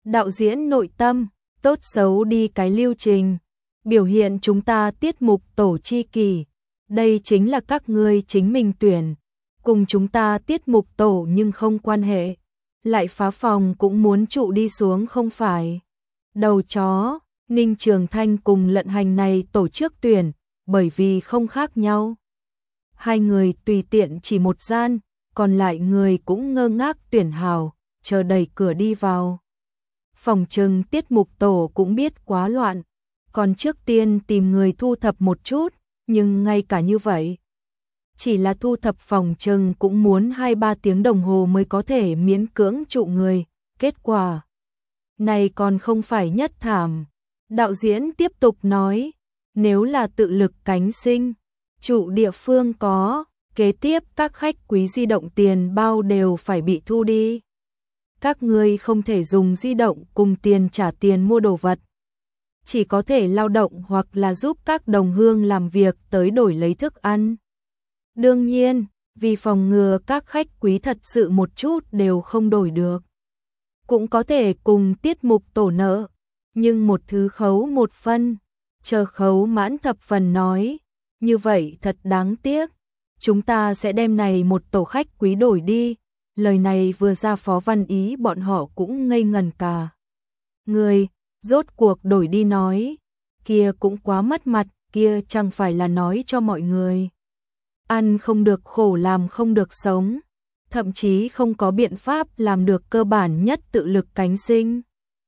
Đạo diễn nội tâm, tốt xấu đi cái lưu trình, biểu hiện chúng ta tiết mục tổ chi kỷ, đây chính là các ngươi chính mình tuyển, cùng chúng ta tiết mục tổ nhưng không quan hệ, lại phá phòng cũng muốn trụ đi xuống không phải. Đầu chó, Ninh Trường Thanh cùng Lận Hành này tổ chức tuyển, bởi vì không khác nhau. Hai người tùy tiện chỉ một gian, còn lại người cũng ngơ ngác tuyển hào, chờ đẩy cửa đi vào. Phòng trừng tiết mục tổ cũng biết quá loạn, còn trước tiên tìm người thu thập một chút, nhưng ngay cả như vậy, chỉ là thu thập phòng trừng cũng muốn hai ba tiếng đồng hồ mới có thể miễn cưỡng trụ người, kết quả này còn không phải nhất thảm. Đạo diễn tiếp tục nói, nếu là tự lực cánh sinh, trụ địa phương có, kế tiếp các khách quý di động tiền bao đều phải bị thu đi. Các ngươi không thể dùng di động cùng tiền trả tiền mua đồ vật, chỉ có thể lao động hoặc là giúp các đồng hương làm việc tới đổi lấy thức ăn. Đương nhiên, vì phòng ngừa các khách quý thật sự một chút đều không đổi được, cũng có thể cùng tiết mục tổ nợ, nhưng một thứ khấu một phân, chờ khấu mãn thập phần nói, như vậy thật đáng tiếc, chúng ta sẽ đem này một tổ khách quý đổi đi. Lời này vừa ra Phó Văn Ý bọn họ cũng ngây ngần cả người, rốt cuộc đổi đi nói, kia cũng quá mất mặt, kia chẳng phải là nói cho mọi người. Ăn không được khổ làm không được sống, thậm chí không có biện pháp làm được cơ bản nhất tự lực cánh sinh.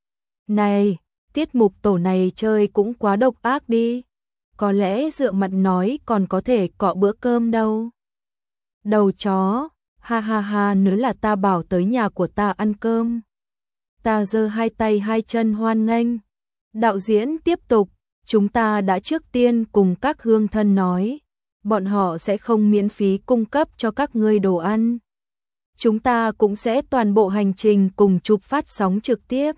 Này, tiết mục tổ này chơi cũng quá độc ác đi, có lẽ dựa mặt nói còn có thể cọ bữa cơm đâu. Đầu chó, ha ha ha, nếu là ta bảo tới nhà của ta ăn cơm, ta giơ hai tay hai chân hoan nghênh. Đạo diễn tiếp tục, chúng ta đã trước tiên cùng các hương thân nói, bọn họ sẽ không miễn phí cung cấp cho các ngươi đồ ăn. Chúng ta cũng sẽ toàn bộ hành trình cùng chụp phát sóng trực tiếp.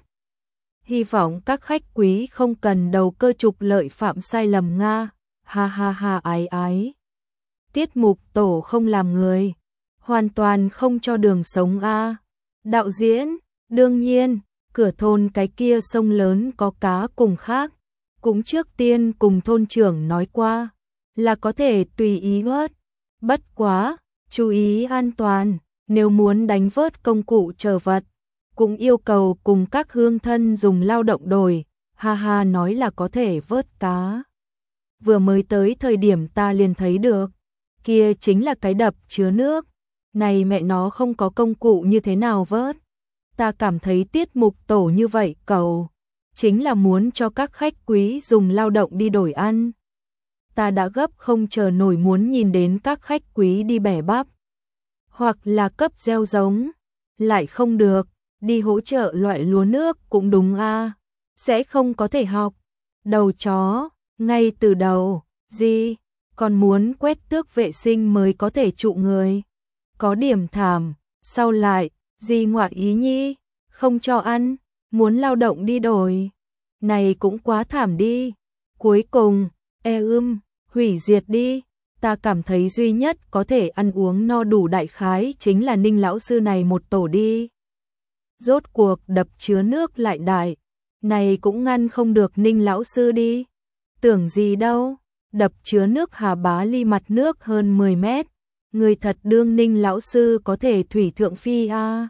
Hy vọng các khách quý không cần đầu cơ trục lợi phạm sai lầm nga, ha ha ha ái ái. Tiết mục tổ không làm người, hoàn toàn không cho đường sống a. Đạo diễn, đương nhiên, cửa thôn cái kia sông lớn có cá cùng khác, cũng trước tiên cùng thôn trưởng nói qua, là có thể tùy ý vớt, bất quá, chú ý an toàn, nếu muốn đánh vớt công cụ chờ vật, cũng yêu cầu cùng các hương thân dùng lao động đổi, ha ha nói là có thể vớt cá. Vừa mới tới thời điểm ta liền thấy được, kia chính là cái đập chứa nước, này mẹ nó không có công cụ như thế nào vớt. Ta cảm thấy tiết mục tổ như vậy cầu, chính là muốn cho các khách quý dùng lao động đi đổi ăn. Ta đã gấp không chờ nổi muốn nhìn đến các khách quý đi bẻ bắp, hoặc là cấp gieo giống, lại không được, đi hỗ trợ loại lúa nước cũng đúng a, sẽ không có thể học. Đầu chó, ngay từ đầu, gì, còn muốn quét tước vệ sinh mới có thể trụ người. Có điểm thảm, sau lại, gì ngoại ý nhi, không cho ăn, muốn lao động đi đổi. Này cũng quá thảm đi. Cuối cùng, e ưm, hủy diệt đi. Ta cảm thấy duy nhất có thể ăn uống no đủ đại khái chính là Ninh lão sư này một tổ đi. Rốt cuộc đập chứa nước lại đại, này cũng ngăn không được Ninh lão sư đi. Tưởng gì đâu, đập chứa nước Hà Bá ly mặt nước hơn mười mét, người thật đương Ninh lão sư có thể thủy thượng phi a. À.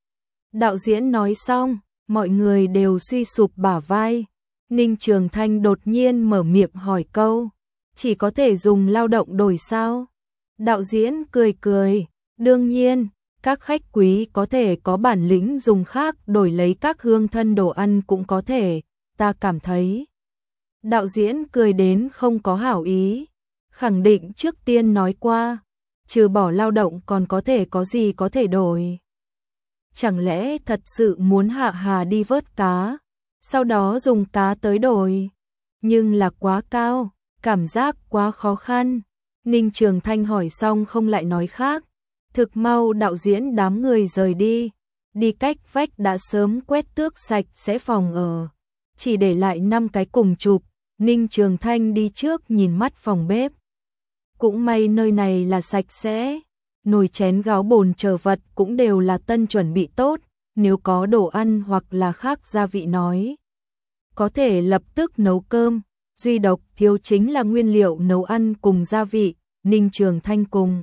Đạo diễn nói xong, mọi người đều suy sụp bả vai. Ninh Trường Thanh đột nhiên mở miệng hỏi câu, chỉ có thể dùng lao động đổi sao? Đạo diễn cười cười, đương nhiên, các khách quý có thể có bản lĩnh dùng khác đổi lấy các hương thân đồ ăn cũng có thể, ta cảm thấy. Đạo diễn cười đến không có hảo ý, khẳng định trước tiên nói qua, trừ bỏ lao động còn có thể có gì có thể đổi. Chẳng lẽ thật sự muốn hạ hà đi vớt cá, sau đó dùng cá tới đổi, nhưng là quá cao, cảm giác quá khó khăn. Ninh Trường Thanh hỏi xong không lại nói khác, thực mau đạo diễn đám người rời đi, đi cách vách đã sớm quét tước sạch sẽ phòng ở, chỉ để lại năm cái cùng chụp. Ninh Trường Thanh đi trước nhìn mắt phòng bếp, cũng may nơi này là sạch sẽ, nồi chén gáo bồn chờ vật cũng đều là tân chuẩn bị tốt, nếu có đồ ăn hoặc là khác gia vị nói, có thể lập tức nấu cơm, duy độc thiếu chính là nguyên liệu nấu ăn cùng gia vị. Ninh Trường Thanh cùng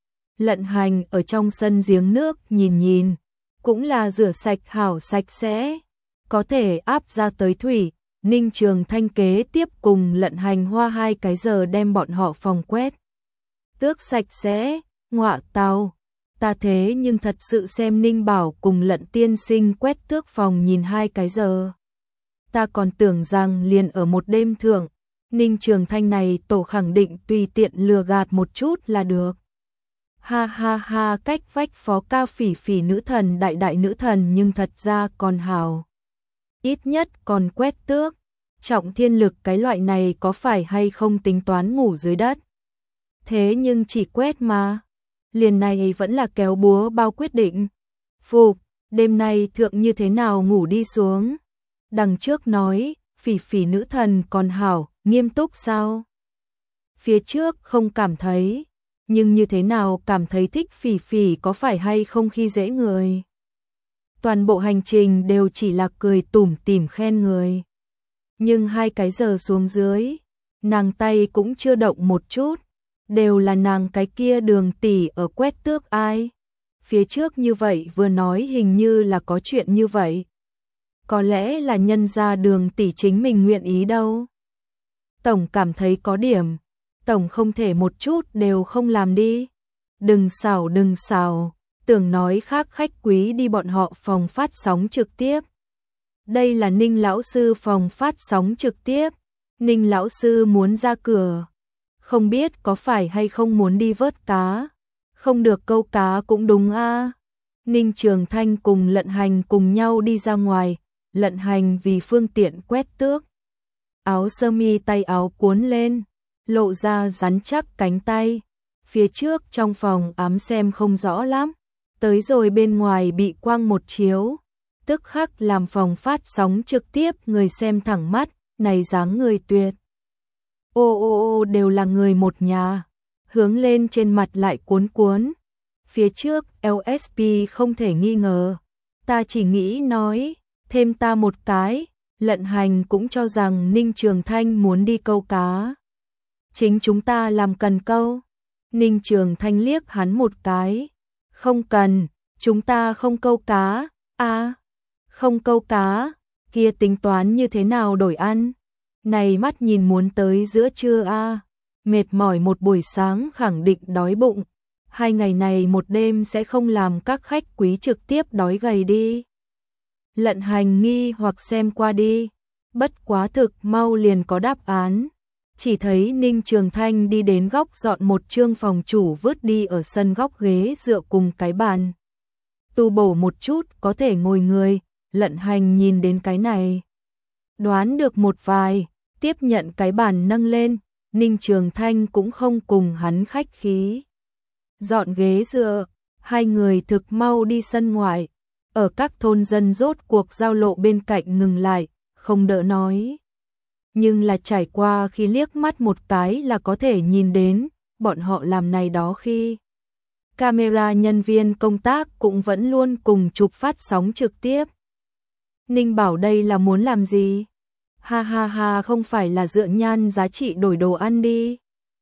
Lận Hành ở trong sân giếng nước nhìn nhìn, cũng là rửa sạch hảo sạch sẽ, có thể áp ra tới thủy. Ninh Trường Thanh kế tiếp cùng Lận Hành hoa hai cái giờ đem bọn họ phòng quét tước sạch sẽ. Ngọa tào, ta thế nhưng thật sự xem Ninh Bảo cùng Lận tiên sinh quét tước phòng nhìn hai cái giờ. Ta còn tưởng rằng liền ở một đêm thượng. Ninh Trường Thanh này tổ khẳng định tùy tiện lừa gạt một chút là được. Ha ha ha, cách vách Phó Cao Phỉ Phỉ nữ thần đại đại nữ thần nhưng thật ra còn hào. Ít nhất còn quét tước. Trọng thiên lực cái loại này có phải hay không tính toán ngủ dưới đất. Thế nhưng chỉ quét mà. Liền này vẫn là kéo búa bao quyết định. Phục, đêm nay thượng như thế nào ngủ đi xuống. Đằng trước nói, Phỉ Phỉ nữ thần còn hảo, nghiêm túc sao? Phía trước không cảm thấy, nhưng như thế nào cảm thấy thích Phỉ Phỉ có phải hay không khi dễ người. Toàn bộ hành trình đều chỉ là cười tủm tỉm khen người. Nhưng hai cái giờ xuống dưới, nàng tay cũng chưa động một chút, đều là nàng cái kia Đường tỷ ở quét tước ai. Phía trước như vậy vừa nói hình như là có chuyện như vậy. Có lẽ là nhân ra Đường tỷ chính mình nguyện ý đâu. Tổng cảm thấy có điểm, tổng không thể một chút đều không làm đi. Đừng xảo đừng xảo, tưởng nói khác khách quý đi bọn họ phòng phát sóng trực tiếp. Đây là Ninh lão sư phòng phát sóng trực tiếp. Ninh lão sư muốn ra cửa, không biết có phải hay không muốn đi vớt cá. Không được câu cá cũng đúng a. Ninh Trường Thanh cùng Lận Hành cùng nhau đi ra ngoài. Lận Hành vì phương tiện quét tước, áo sơ mi tay áo cuốn lên, lộ ra rắn chắc cánh tay. Phía trước trong phòng ám xem không rõ lắm, tới rồi bên ngoài bị quang một chiếu, tức khắc làm phòng phát sóng trực tiếp người xem thẳng mắt, này dáng người tuyệt. Ô ô ô đều là người một nhà, hướng lên trên mặt lại cuốn cuốn. Phía trước lờ ét pê không thể nghi ngờ, ta chỉ nghĩ nói, thêm ta một cái. Lận Hành cũng cho rằng Ninh Trường Thanh muốn đi câu cá. Chính chúng ta làm cần câu. Ninh Trường Thanh liếc hắn một cái. Không cần, chúng ta không câu cá. À, không câu cá, kia tính toán như thế nào đổi ăn? Này mắt nhìn muốn tới giữa trưa a, à. Mệt mỏi một buổi sáng khẳng định đói bụng. Hai ngày này một đêm sẽ không làm các khách quý trực tiếp đói gầy đi. Lận Hành nghi hoặc xem qua đi, bất quá thực mau liền có đáp án. Chỉ thấy Ninh Trường Thanh đi đến góc dọn một chương phòng chủ vứt đi ở sân góc ghế dựa cùng cái bàn. Tu bổ một chút có thể ngồi người. Lận Hành nhìn đến cái này, đoán được một vài, tiếp nhận cái bàn nâng lên. Ninh Trường Thanh cũng không cùng hắn khách khí, dọn ghế dựa. Hai người thực mau đi sân ngoại, ở các thôn dân rốt cuộc giao lộ bên cạnh ngừng lại, không đỡ nói. Nhưng là trải qua khi liếc mắt một cái là có thể nhìn đến, bọn họ làm này đó khi. Camera nhân viên công tác cũng vẫn luôn cùng chụp phát sóng trực tiếp. Ninh Bảo đây là muốn làm gì? Ha ha ha, không phải là dựa nhan giá trị đổi đồ ăn đi.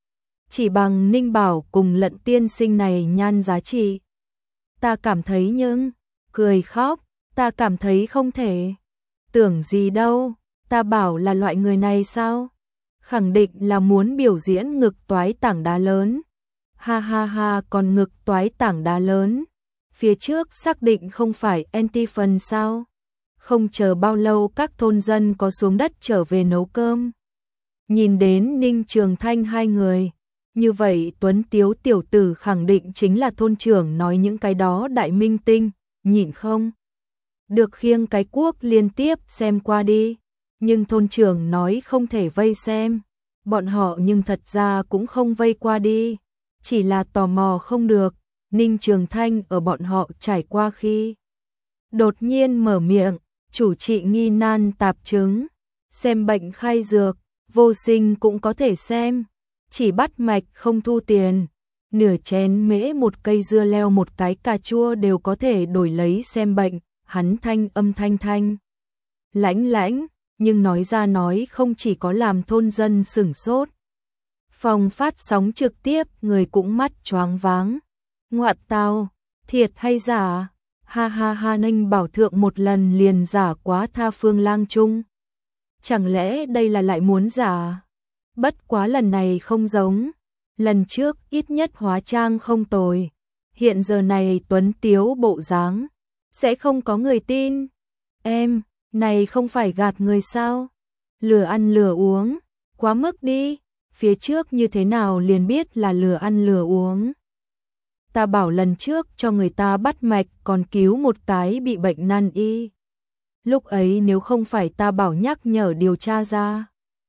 Chỉ bằng Ninh Bảo cùng Lận tiên sinh này nhan giá trị. Ta cảm thấy nhưng, cười khóc, ta cảm thấy không thể. Tưởng gì đâu, ta bảo là loại người này sao? Khẳng định là muốn biểu diễn ngực toái tảng đá lớn. Ha ha ha, còn ngực toái tảng đá lớn. Phía trước xác định không phải anti phần sao? Không chờ bao lâu các thôn dân có xuống đất trở về nấu cơm. Nhìn đến Ninh Trường Thanh hai người, như vậy Tuấn Tiếu tiểu tử khẳng định chính là thôn trưởng nói những cái đó đại minh tinh, nhịn không được khiêng cái cuốc liên tiếp xem qua đi. Nhưng thôn trưởng nói không thể vây xem, bọn họ nhưng thật ra cũng không vây qua đi, chỉ là tò mò không được. Ninh Trường Thanh ở bọn họ trải qua khi đột nhiên mở miệng, chủ trị nghi nan tạp chứng, xem bệnh khai dược, vô sinh cũng có thể xem, chỉ bắt mạch không thu tiền, nửa chén mễ một cây dưa leo một cái cà chua đều có thể đổi lấy xem bệnh. hắn thanh âm thanh thanh, lãnh lãnh, nhưng nói ra nói không chỉ có làm thôn dân sửng sốt. Phòng phát sóng trực tiếp, người cũng mắt choáng váng. Ngoại tao, thiệt hay giả? Ha ha ha, Ninh Bảo Thượng một lần liền giả quá tha Phương Lang Trung. Chẳng lẽ đây là lại muốn giả? Bất quá lần này không giống. Lần trước ít nhất hóa trang không tồi. Hiện giờ này tuấn tiếu bộ dáng, sẽ không có người tin. Em, này không phải gạt người sao? Lừa ăn lừa uống, quá mức đi. Phía trước như thế nào liền biết là lừa ăn lừa uống. Ta bảo lần trước cho người ta bắt mạch còn cứu một cái bị bệnh nan y. Lúc ấy nếu không phải ta bảo nhắc nhở điều tra ra,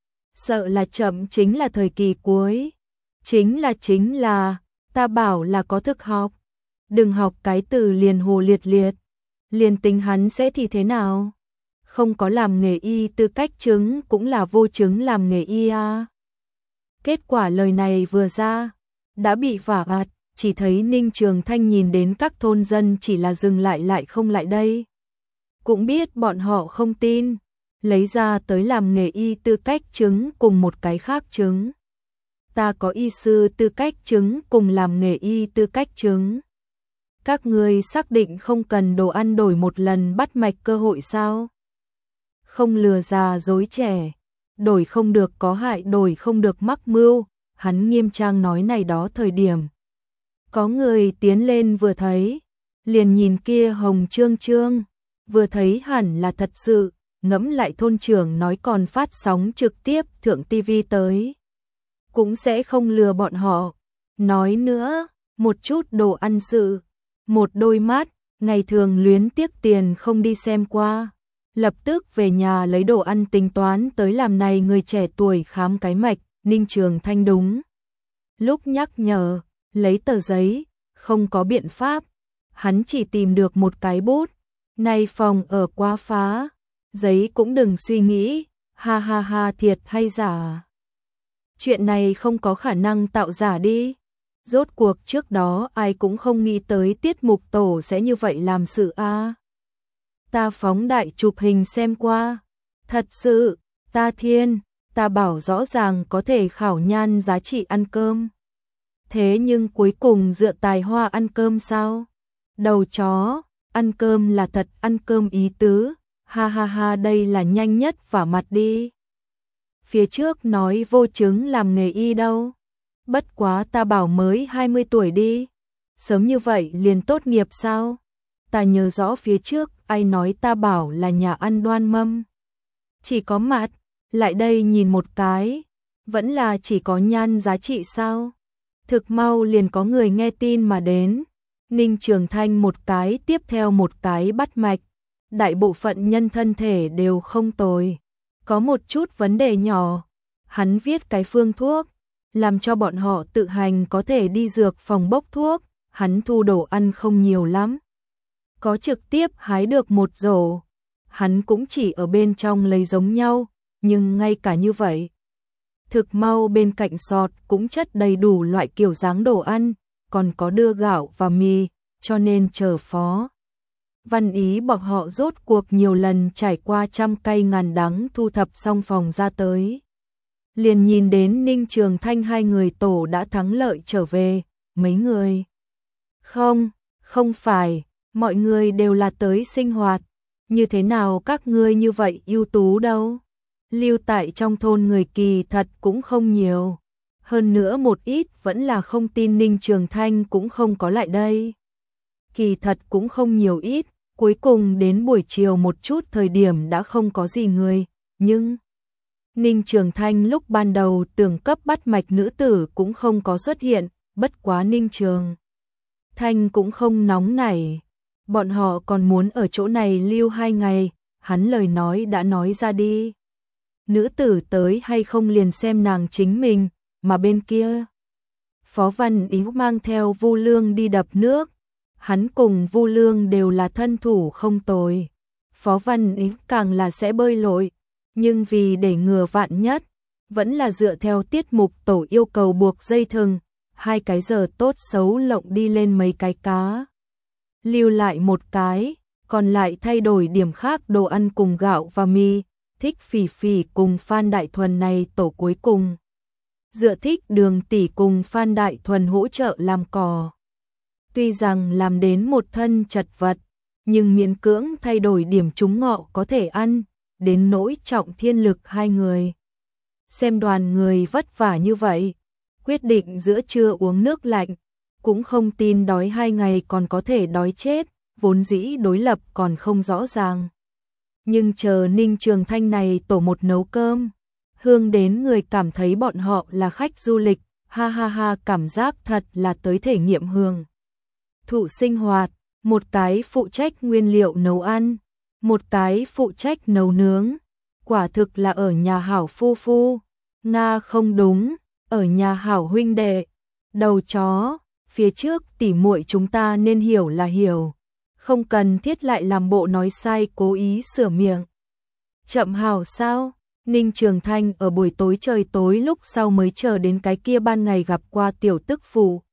sợ là chậm chính là thời kỳ cuối. Chính là chính là, ta bảo là có thực học. Đừng học cái từ liền hồ liệt liệt. Liền tính hắn sẽ thì thế nào? Không có làm nghề y tư cách chứng cũng là vô chứng làm nghề y à. Kết quả lời này vừa ra, đã bị vả vặt, chỉ thấy Ninh Trường Thanh nhìn đến các thôn dân chỉ là dừng lại lại không lại đây. Cũng biết bọn họ không tin, lấy ra tới làm nghề y tư cách chứng cùng một cái khác chứng. Ta có y sư tư cách chứng cùng làm nghề y tư cách chứng. Các ngươi xác định không cần đồ ăn đổi một lần bắt mạch cơ hội sao? Không lừa già dối trẻ, đổi không được có hại, đổi không được mắc mưu. Hắn nghiêm trang nói này đó thời điểm. Có người tiến lên vừa thấy, liền nhìn kia hồng trương trương, vừa thấy hẳn là thật sự, ngẫm lại thôn trưởng nói còn phát sóng trực tiếp thượng tivi tới. Cũng sẽ không lừa bọn họ. Nói nữa, một chút đồ ăn sự, một đôi mắt, ngày thường luyến tiếc tiền không đi xem qua. Lập tức về nhà lấy đồ ăn tính toán tới làm này người trẻ tuổi khám cái mạch. Ninh Trường Thanh đúng lúc nhắc nhở, lấy tờ giấy, không có biện pháp. Hắn chỉ tìm được một cái bút. Nay phòng ở quá phá, giấy cũng đừng suy nghĩ. Ha ha ha, thiệt hay giả? Chuyện này không có khả năng tạo giả đi. Rốt cuộc trước đó ai cũng không nghĩ tới tiết mục tổ sẽ như vậy làm sự a. À. Ta phóng đại chụp hình xem qua. Thật sự, ta thiên, ta bảo rõ ràng có thể khảo nhan giá trị ăn cơm. Thế nhưng cuối cùng dựa tài hoa ăn cơm sao? Đầu chó, ăn cơm là thật ăn cơm ý tứ. Ha ha ha, đây là nhanh nhất vả mặt đi. Phía trước nói vô chứng làm nghề y đâu. Bất quá ta bảo mới hai mươi tuổi đi. Sớm như vậy liền tốt nghiệp sao? Ta nhớ rõ phía trước ai nói ta bảo là nhà ăn đoan mâm. Chỉ có mặt, lại đây nhìn một cái. Vẫn là chỉ có nhan giá trị sao? Thực mau liền có người nghe tin mà đến. Ninh Trường Thanh một cái tiếp theo một cái bắt mạch. Đại bộ phận nhân thân thể đều không tồi. Có một chút vấn đề nhỏ. Hắn viết cái phương thuốc, làm cho bọn họ tự hành có thể đi dược phòng bốc thuốc. Hắn thu đồ ăn không nhiều lắm. Có trực tiếp hái được một rổ. Hắn cũng chỉ ở bên trong lấy giống nhau. Nhưng ngay cả như vậy, thực mau bên cạnh sọt cũng chất đầy đủ loại kiểu dáng đồ ăn. Còn có đưa gạo và mì. Cho nên chờ Phó Văn Ý bọn họ rốt cuộc nhiều lần trải qua trăm cay ngàn đắng thu thập xong phòng ra tới. Liền nhìn đến Ninh Trường Thanh hai người tổ đã thắng lợi trở về. Mấy người? Không, không phải, mọi người đều là tới sinh hoạt. Như thế nào các ngươi như vậy ưu tú đâu? Lưu tại trong thôn người kỳ thật cũng không nhiều. Hơn nữa một ít vẫn là không tin Ninh Trường Thanh cũng không có lại đây. Kỳ thật cũng không nhiều ít. Cuối cùng đến buổi chiều một chút thời điểm đã không có gì người. Nhưng Ninh Trường Thanh lúc ban đầu tưởng cấp bắt mạch nữ tử cũng không có xuất hiện. Bất quá Ninh Trường Thanh cũng không nóng nảy. Bọn họ còn muốn ở chỗ này lưu hai ngày. Hắn lời nói đã nói ra đi. Nữ tử tới hay không liền xem nàng chính mình. Mà bên kia Phó Văn Ý mang theo Vu Lương đi đập nước. Hắn cùng Vu Lương đều là thân thủ không tồi. Phó Văn Ý càng là sẽ bơi lội. Nhưng vì để ngừa vạn nhất, vẫn là dựa theo tiết mục tổ yêu cầu buộc dây thừng. Hai cái giờ tốt xấu lộng đi lên mấy cái cá. Lưu lại một cái, còn lại thay đổi điểm khác đồ ăn cùng gạo và mì, Thích Phỉ Phỉ cùng Phan Đại Thuần này tổ cuối cùng. Dựa Thích Đường tỷ cùng Phan Đại Thuần hỗ trợ làm cò. Tuy rằng làm đến một thân chật vật, nhưng miễn cưỡng thay đổi điểm chúng ngọ có thể ăn, đến nỗi Trọng Thiên Lực hai người. Xem đoàn người vất vả như vậy, quyết định giữa trưa uống nước lạnh, cũng không tin đói hai ngày còn có thể đói chết, vốn dĩ đối lập còn không rõ ràng. Nhưng chờ Ninh Trường Thanh này tổ một nấu cơm, hương đến người cảm thấy bọn họ là khách du lịch, ha ha ha, cảm giác thật là tới thể nghiệm hương. Thụ sinh hoạt, một cái phụ trách nguyên liệu nấu ăn, một cái phụ trách nấu nướng, quả thực là ở nhà hảo phu phu, Nga không đúng, ở nhà hảo huynh đệ, đầu chó, phía trước tỉ muội chúng ta nên hiểu là hiểu, không cần thiết lại làm bộ nói sai cố ý sửa miệng. Chậm hảo sao? Ninh Trường Thanh ở buổi tối trời tối lúc sau mới chờ đến cái kia ban ngày gặp qua tiểu tức phụ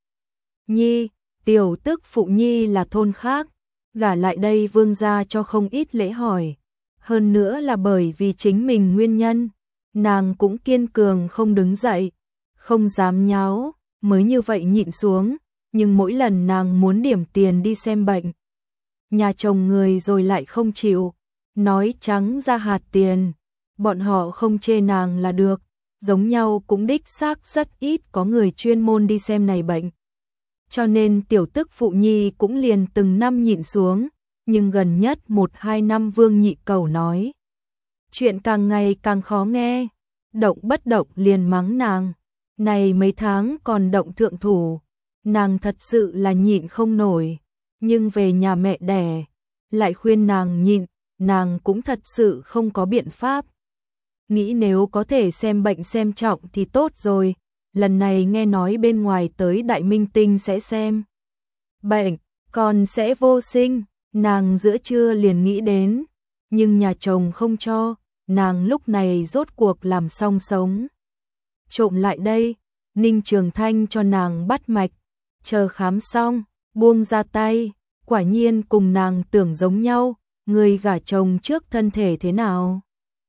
Nhi, tiểu tức phụ Nhi là thôn khác, gả lại đây vương gia cho không ít lễ hỏi, hơn nữa là bởi vì chính mình nguyên nhân, nàng cũng kiên cường không đứng dậy, không dám nháo, mới như vậy nhịn xuống, nhưng mỗi lần nàng muốn điểm tiền đi xem bệnh, nhà chồng người rồi lại không chịu, nói trắng ra hạt tiền, bọn họ không chê nàng là được, giống nhau cũng đích xác rất ít có người chuyên môn đi xem này bệnh. Cho nên tiểu tức phụ Nhi cũng liền từng năm nhịn xuống, nhưng gần nhất một hai năm Vương Nhị Cầu nói. Chuyện càng ngày càng khó nghe, động bất động liền mắng nàng, này mấy tháng còn động thượng thủ, nàng thật sự là nhịn không nổi, nhưng về nhà mẹ đẻ, lại khuyên nàng nhịn, nàng cũng thật sự không có biện pháp. Nghĩ nếu có thể xem bệnh xem trọng thì tốt rồi, lần này nghe nói bên ngoài tới đại minh tinh sẽ xem bệnh, còn sẽ vô sinh, nàng giữa trưa liền nghĩ đến, nhưng nhà chồng không cho, nàng lúc này rốt cuộc làm xong sống. Trộm lại đây, Ninh Trường Thanh cho nàng bắt mạch, chờ khám xong, buông ra tay, quả nhiên cùng nàng tưởng giống nhau, người gả chồng trước thân thể thế nào?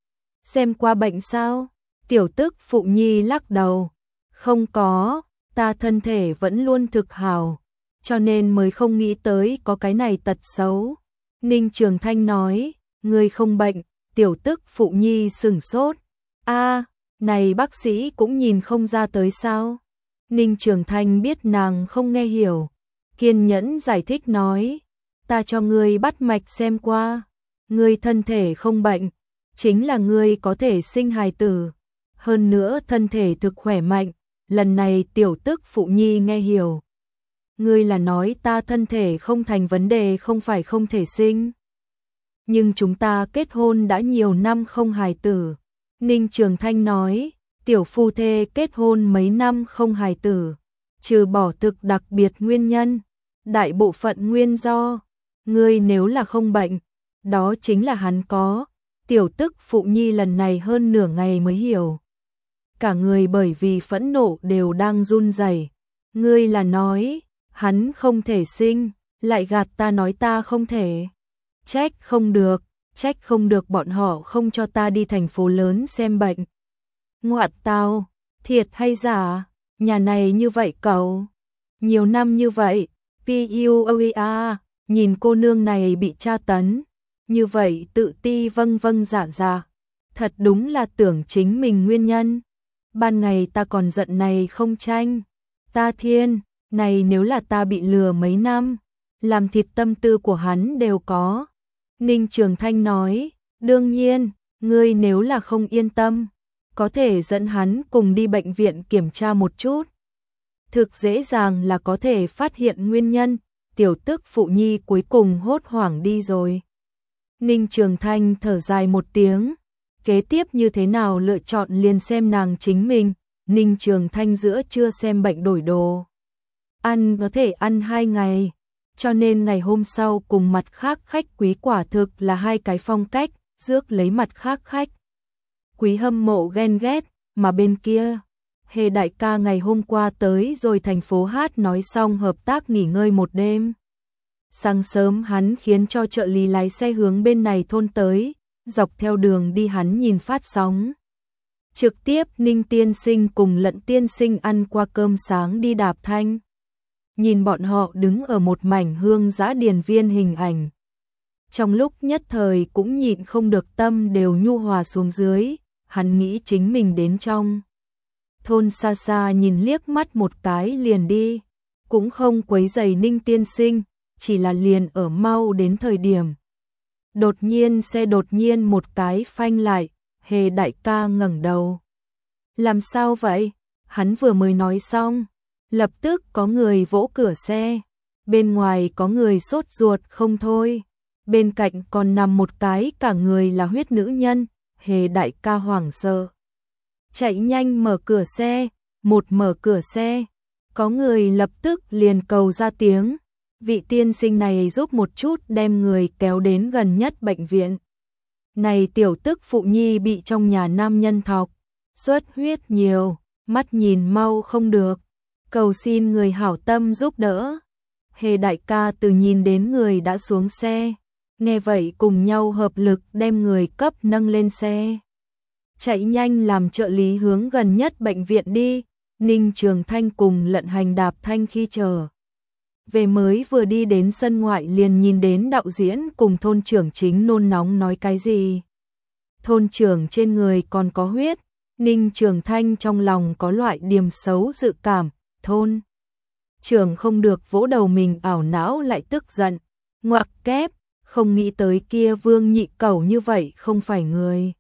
Xem qua bệnh sao? Tiểu tức phụ Nhi lắc đầu, không có, ta thân thể vẫn luôn thực hảo, cho nên mới không nghĩ tới có cái này tật xấu. Ninh Trường Thanh nói, người không bệnh, tiểu tức phụ Nhi sửng sốt. A, này bác sĩ cũng nhìn không ra tới sao? Ninh Trường Thanh biết nàng không nghe hiểu, kiên nhẫn giải thích nói, ta cho ngươi bắt mạch xem qua, ngươi thân thể không bệnh, chính là ngươi có thể sinh hài tử, hơn nữa thân thể thực khỏe mạnh, lần này tiểu tức phụ Nhi nghe hiểu. Ngươi là nói ta thân thể không thành vấn đề không phải không thể sinh. Nhưng chúng ta kết hôn đã nhiều năm không hài tử. Ninh Trường Thanh nói, tiểu phu thê kết hôn mấy năm không hài tử, trừ bỏ thực đặc biệt nguyên nhân, đại bộ phận nguyên do, ngươi nếu là không bệnh, đó chính là hắn có. Tiểu tức phụ Nhi lần này hơn nửa ngày mới hiểu. Cả người bởi vì phẫn nộ đều đang run rẩy. Ngươi là nói, hắn không thể sinh, lại gạt ta nói ta không thể. Trách không được, trách không được bọn họ không cho ta đi thành phố lớn xem bệnh. Ngoạn tao, thiệt hay giả, nhà này như vậy cậu. Nhiều năm như vậy, Puoia, nhìn cô nương này bị tra tấn. Như vậy tự ti vâng vâng dạ dạ, thật đúng là tưởng chính mình nguyên nhân. Ban ngày ta còn giận này không tranh, ta thiên, này nếu là ta bị lừa mấy năm, làm thịt tâm tư của hắn đều có. Ninh Trường Thanh nói, đương nhiên, ngươi nếu là không yên tâm, có thể dẫn hắn cùng đi bệnh viện kiểm tra một chút. Thực dễ dàng là có thể phát hiện nguyên nhân, tiểu tức phụ Nhi cuối cùng hốt hoảng đi rồi. Ninh Trường Thanh thở dài một tiếng, kế tiếp như thế nào lựa chọn liền xem nàng chính mình. Ninh Trường Thanh giữa trưa xem bệnh đổi đồ ăn có thể ăn hai ngày, cho nên ngày hôm sau cùng mặt khác khách quý quả thực là hai cái phong cách, rước lấy mặt khác khách quý hâm mộ ghen ghét, mà bên kia Hề đại ca ngày hôm qua tới rồi thành phố hát nói xong hợp tác nghỉ ngơi một đêm. Sáng sớm hắn khiến cho trợ lý lái xe hướng bên này thôn tới, dọc theo đường đi hắn nhìn phát sóng. Trực tiếp Ninh tiên sinh cùng Lận tiên sinh ăn qua cơm sáng đi đạp thanh. Nhìn bọn họ đứng ở một mảnh hương dã điền viên hình ảnh. Trong lúc nhất thời cũng nhịn không được tâm đều nhu hòa xuống dưới, hắn nghĩ chính mình đến trong. Thôn xa xa nhìn liếc mắt một cái liền đi, cũng không quấy rầy Ninh tiên sinh, chỉ là liền ở mau đến thời điểm. Đột nhiên xe đột nhiên một cái phanh lại, Hề đại ca ngẩng đầu. Làm sao vậy? Hắn vừa mới nói xong, lập tức có người vỗ cửa xe, bên ngoài có người sốt ruột không thôi, bên cạnh còn nằm một cái cả người là huyết nữ nhân, Hề đại ca hoảng sợ. Chạy nhanh mở cửa xe, một mở cửa xe, có người lập tức liền cầu ra tiếng, vị tiên sinh này giúp một chút đem người kéo đến gần nhất bệnh viện. Này tiểu tức phụ nhi bị trong nhà nam nhân thọc, xuất huyết nhiều, mắt nhìn mau không được, cầu xin người hảo tâm giúp đỡ. Hề đại ca từ nhìn đến người đã xuống xe, nghe vậy cùng nhau hợp lực đem người cấp nâng lên xe. Chạy nhanh làm trợ lý hướng gần nhất bệnh viện đi, Ninh Trường Thanh cùng Lận Hành đạp thanh khi chờ. Về mới vừa đi đến sân ngoại liền nhìn đến đạo diễn cùng thôn trưởng chính nôn nóng nói cái gì. Thôn trưởng trên người còn có huyết, Ninh Trường Thanh trong lòng có loại điềm xấu dự cảm, thôn trưởng không được vỗ đầu mình ảo não lại tức giận, ngoặc kép, không nghĩ tới kia Vương Nhị Cẩu như vậy không phải người.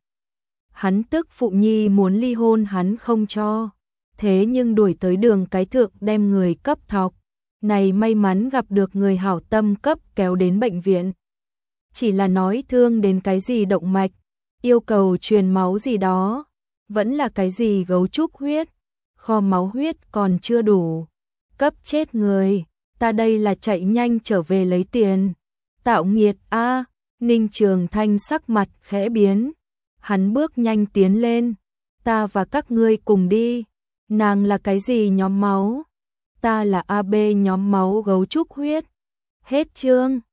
Hắn tức phụ nhi muốn ly hôn hắn không cho, thế nhưng đuổi tới đường cái thượng đem người cấp thọc. Này may mắn gặp được người hảo tâm cấp kéo đến bệnh viện. Chỉ là nói thương đến cái gì động mạch, yêu cầu truyền máu gì đó, vẫn là cái gì gấu trúc huyết, kho máu huyết còn chưa đủ. Cấp chết người, ta đây là chạy nhanh trở về lấy tiền. Tạo nghiệt a, Ninh Trường Thanh sắc mặt khẽ biến, hắn bước nhanh tiến lên, ta và các ngươi cùng đi. Nàng là cái gì nhóm máu? Ta là a bê nhóm máu gấu trúc huyết. Hết chương.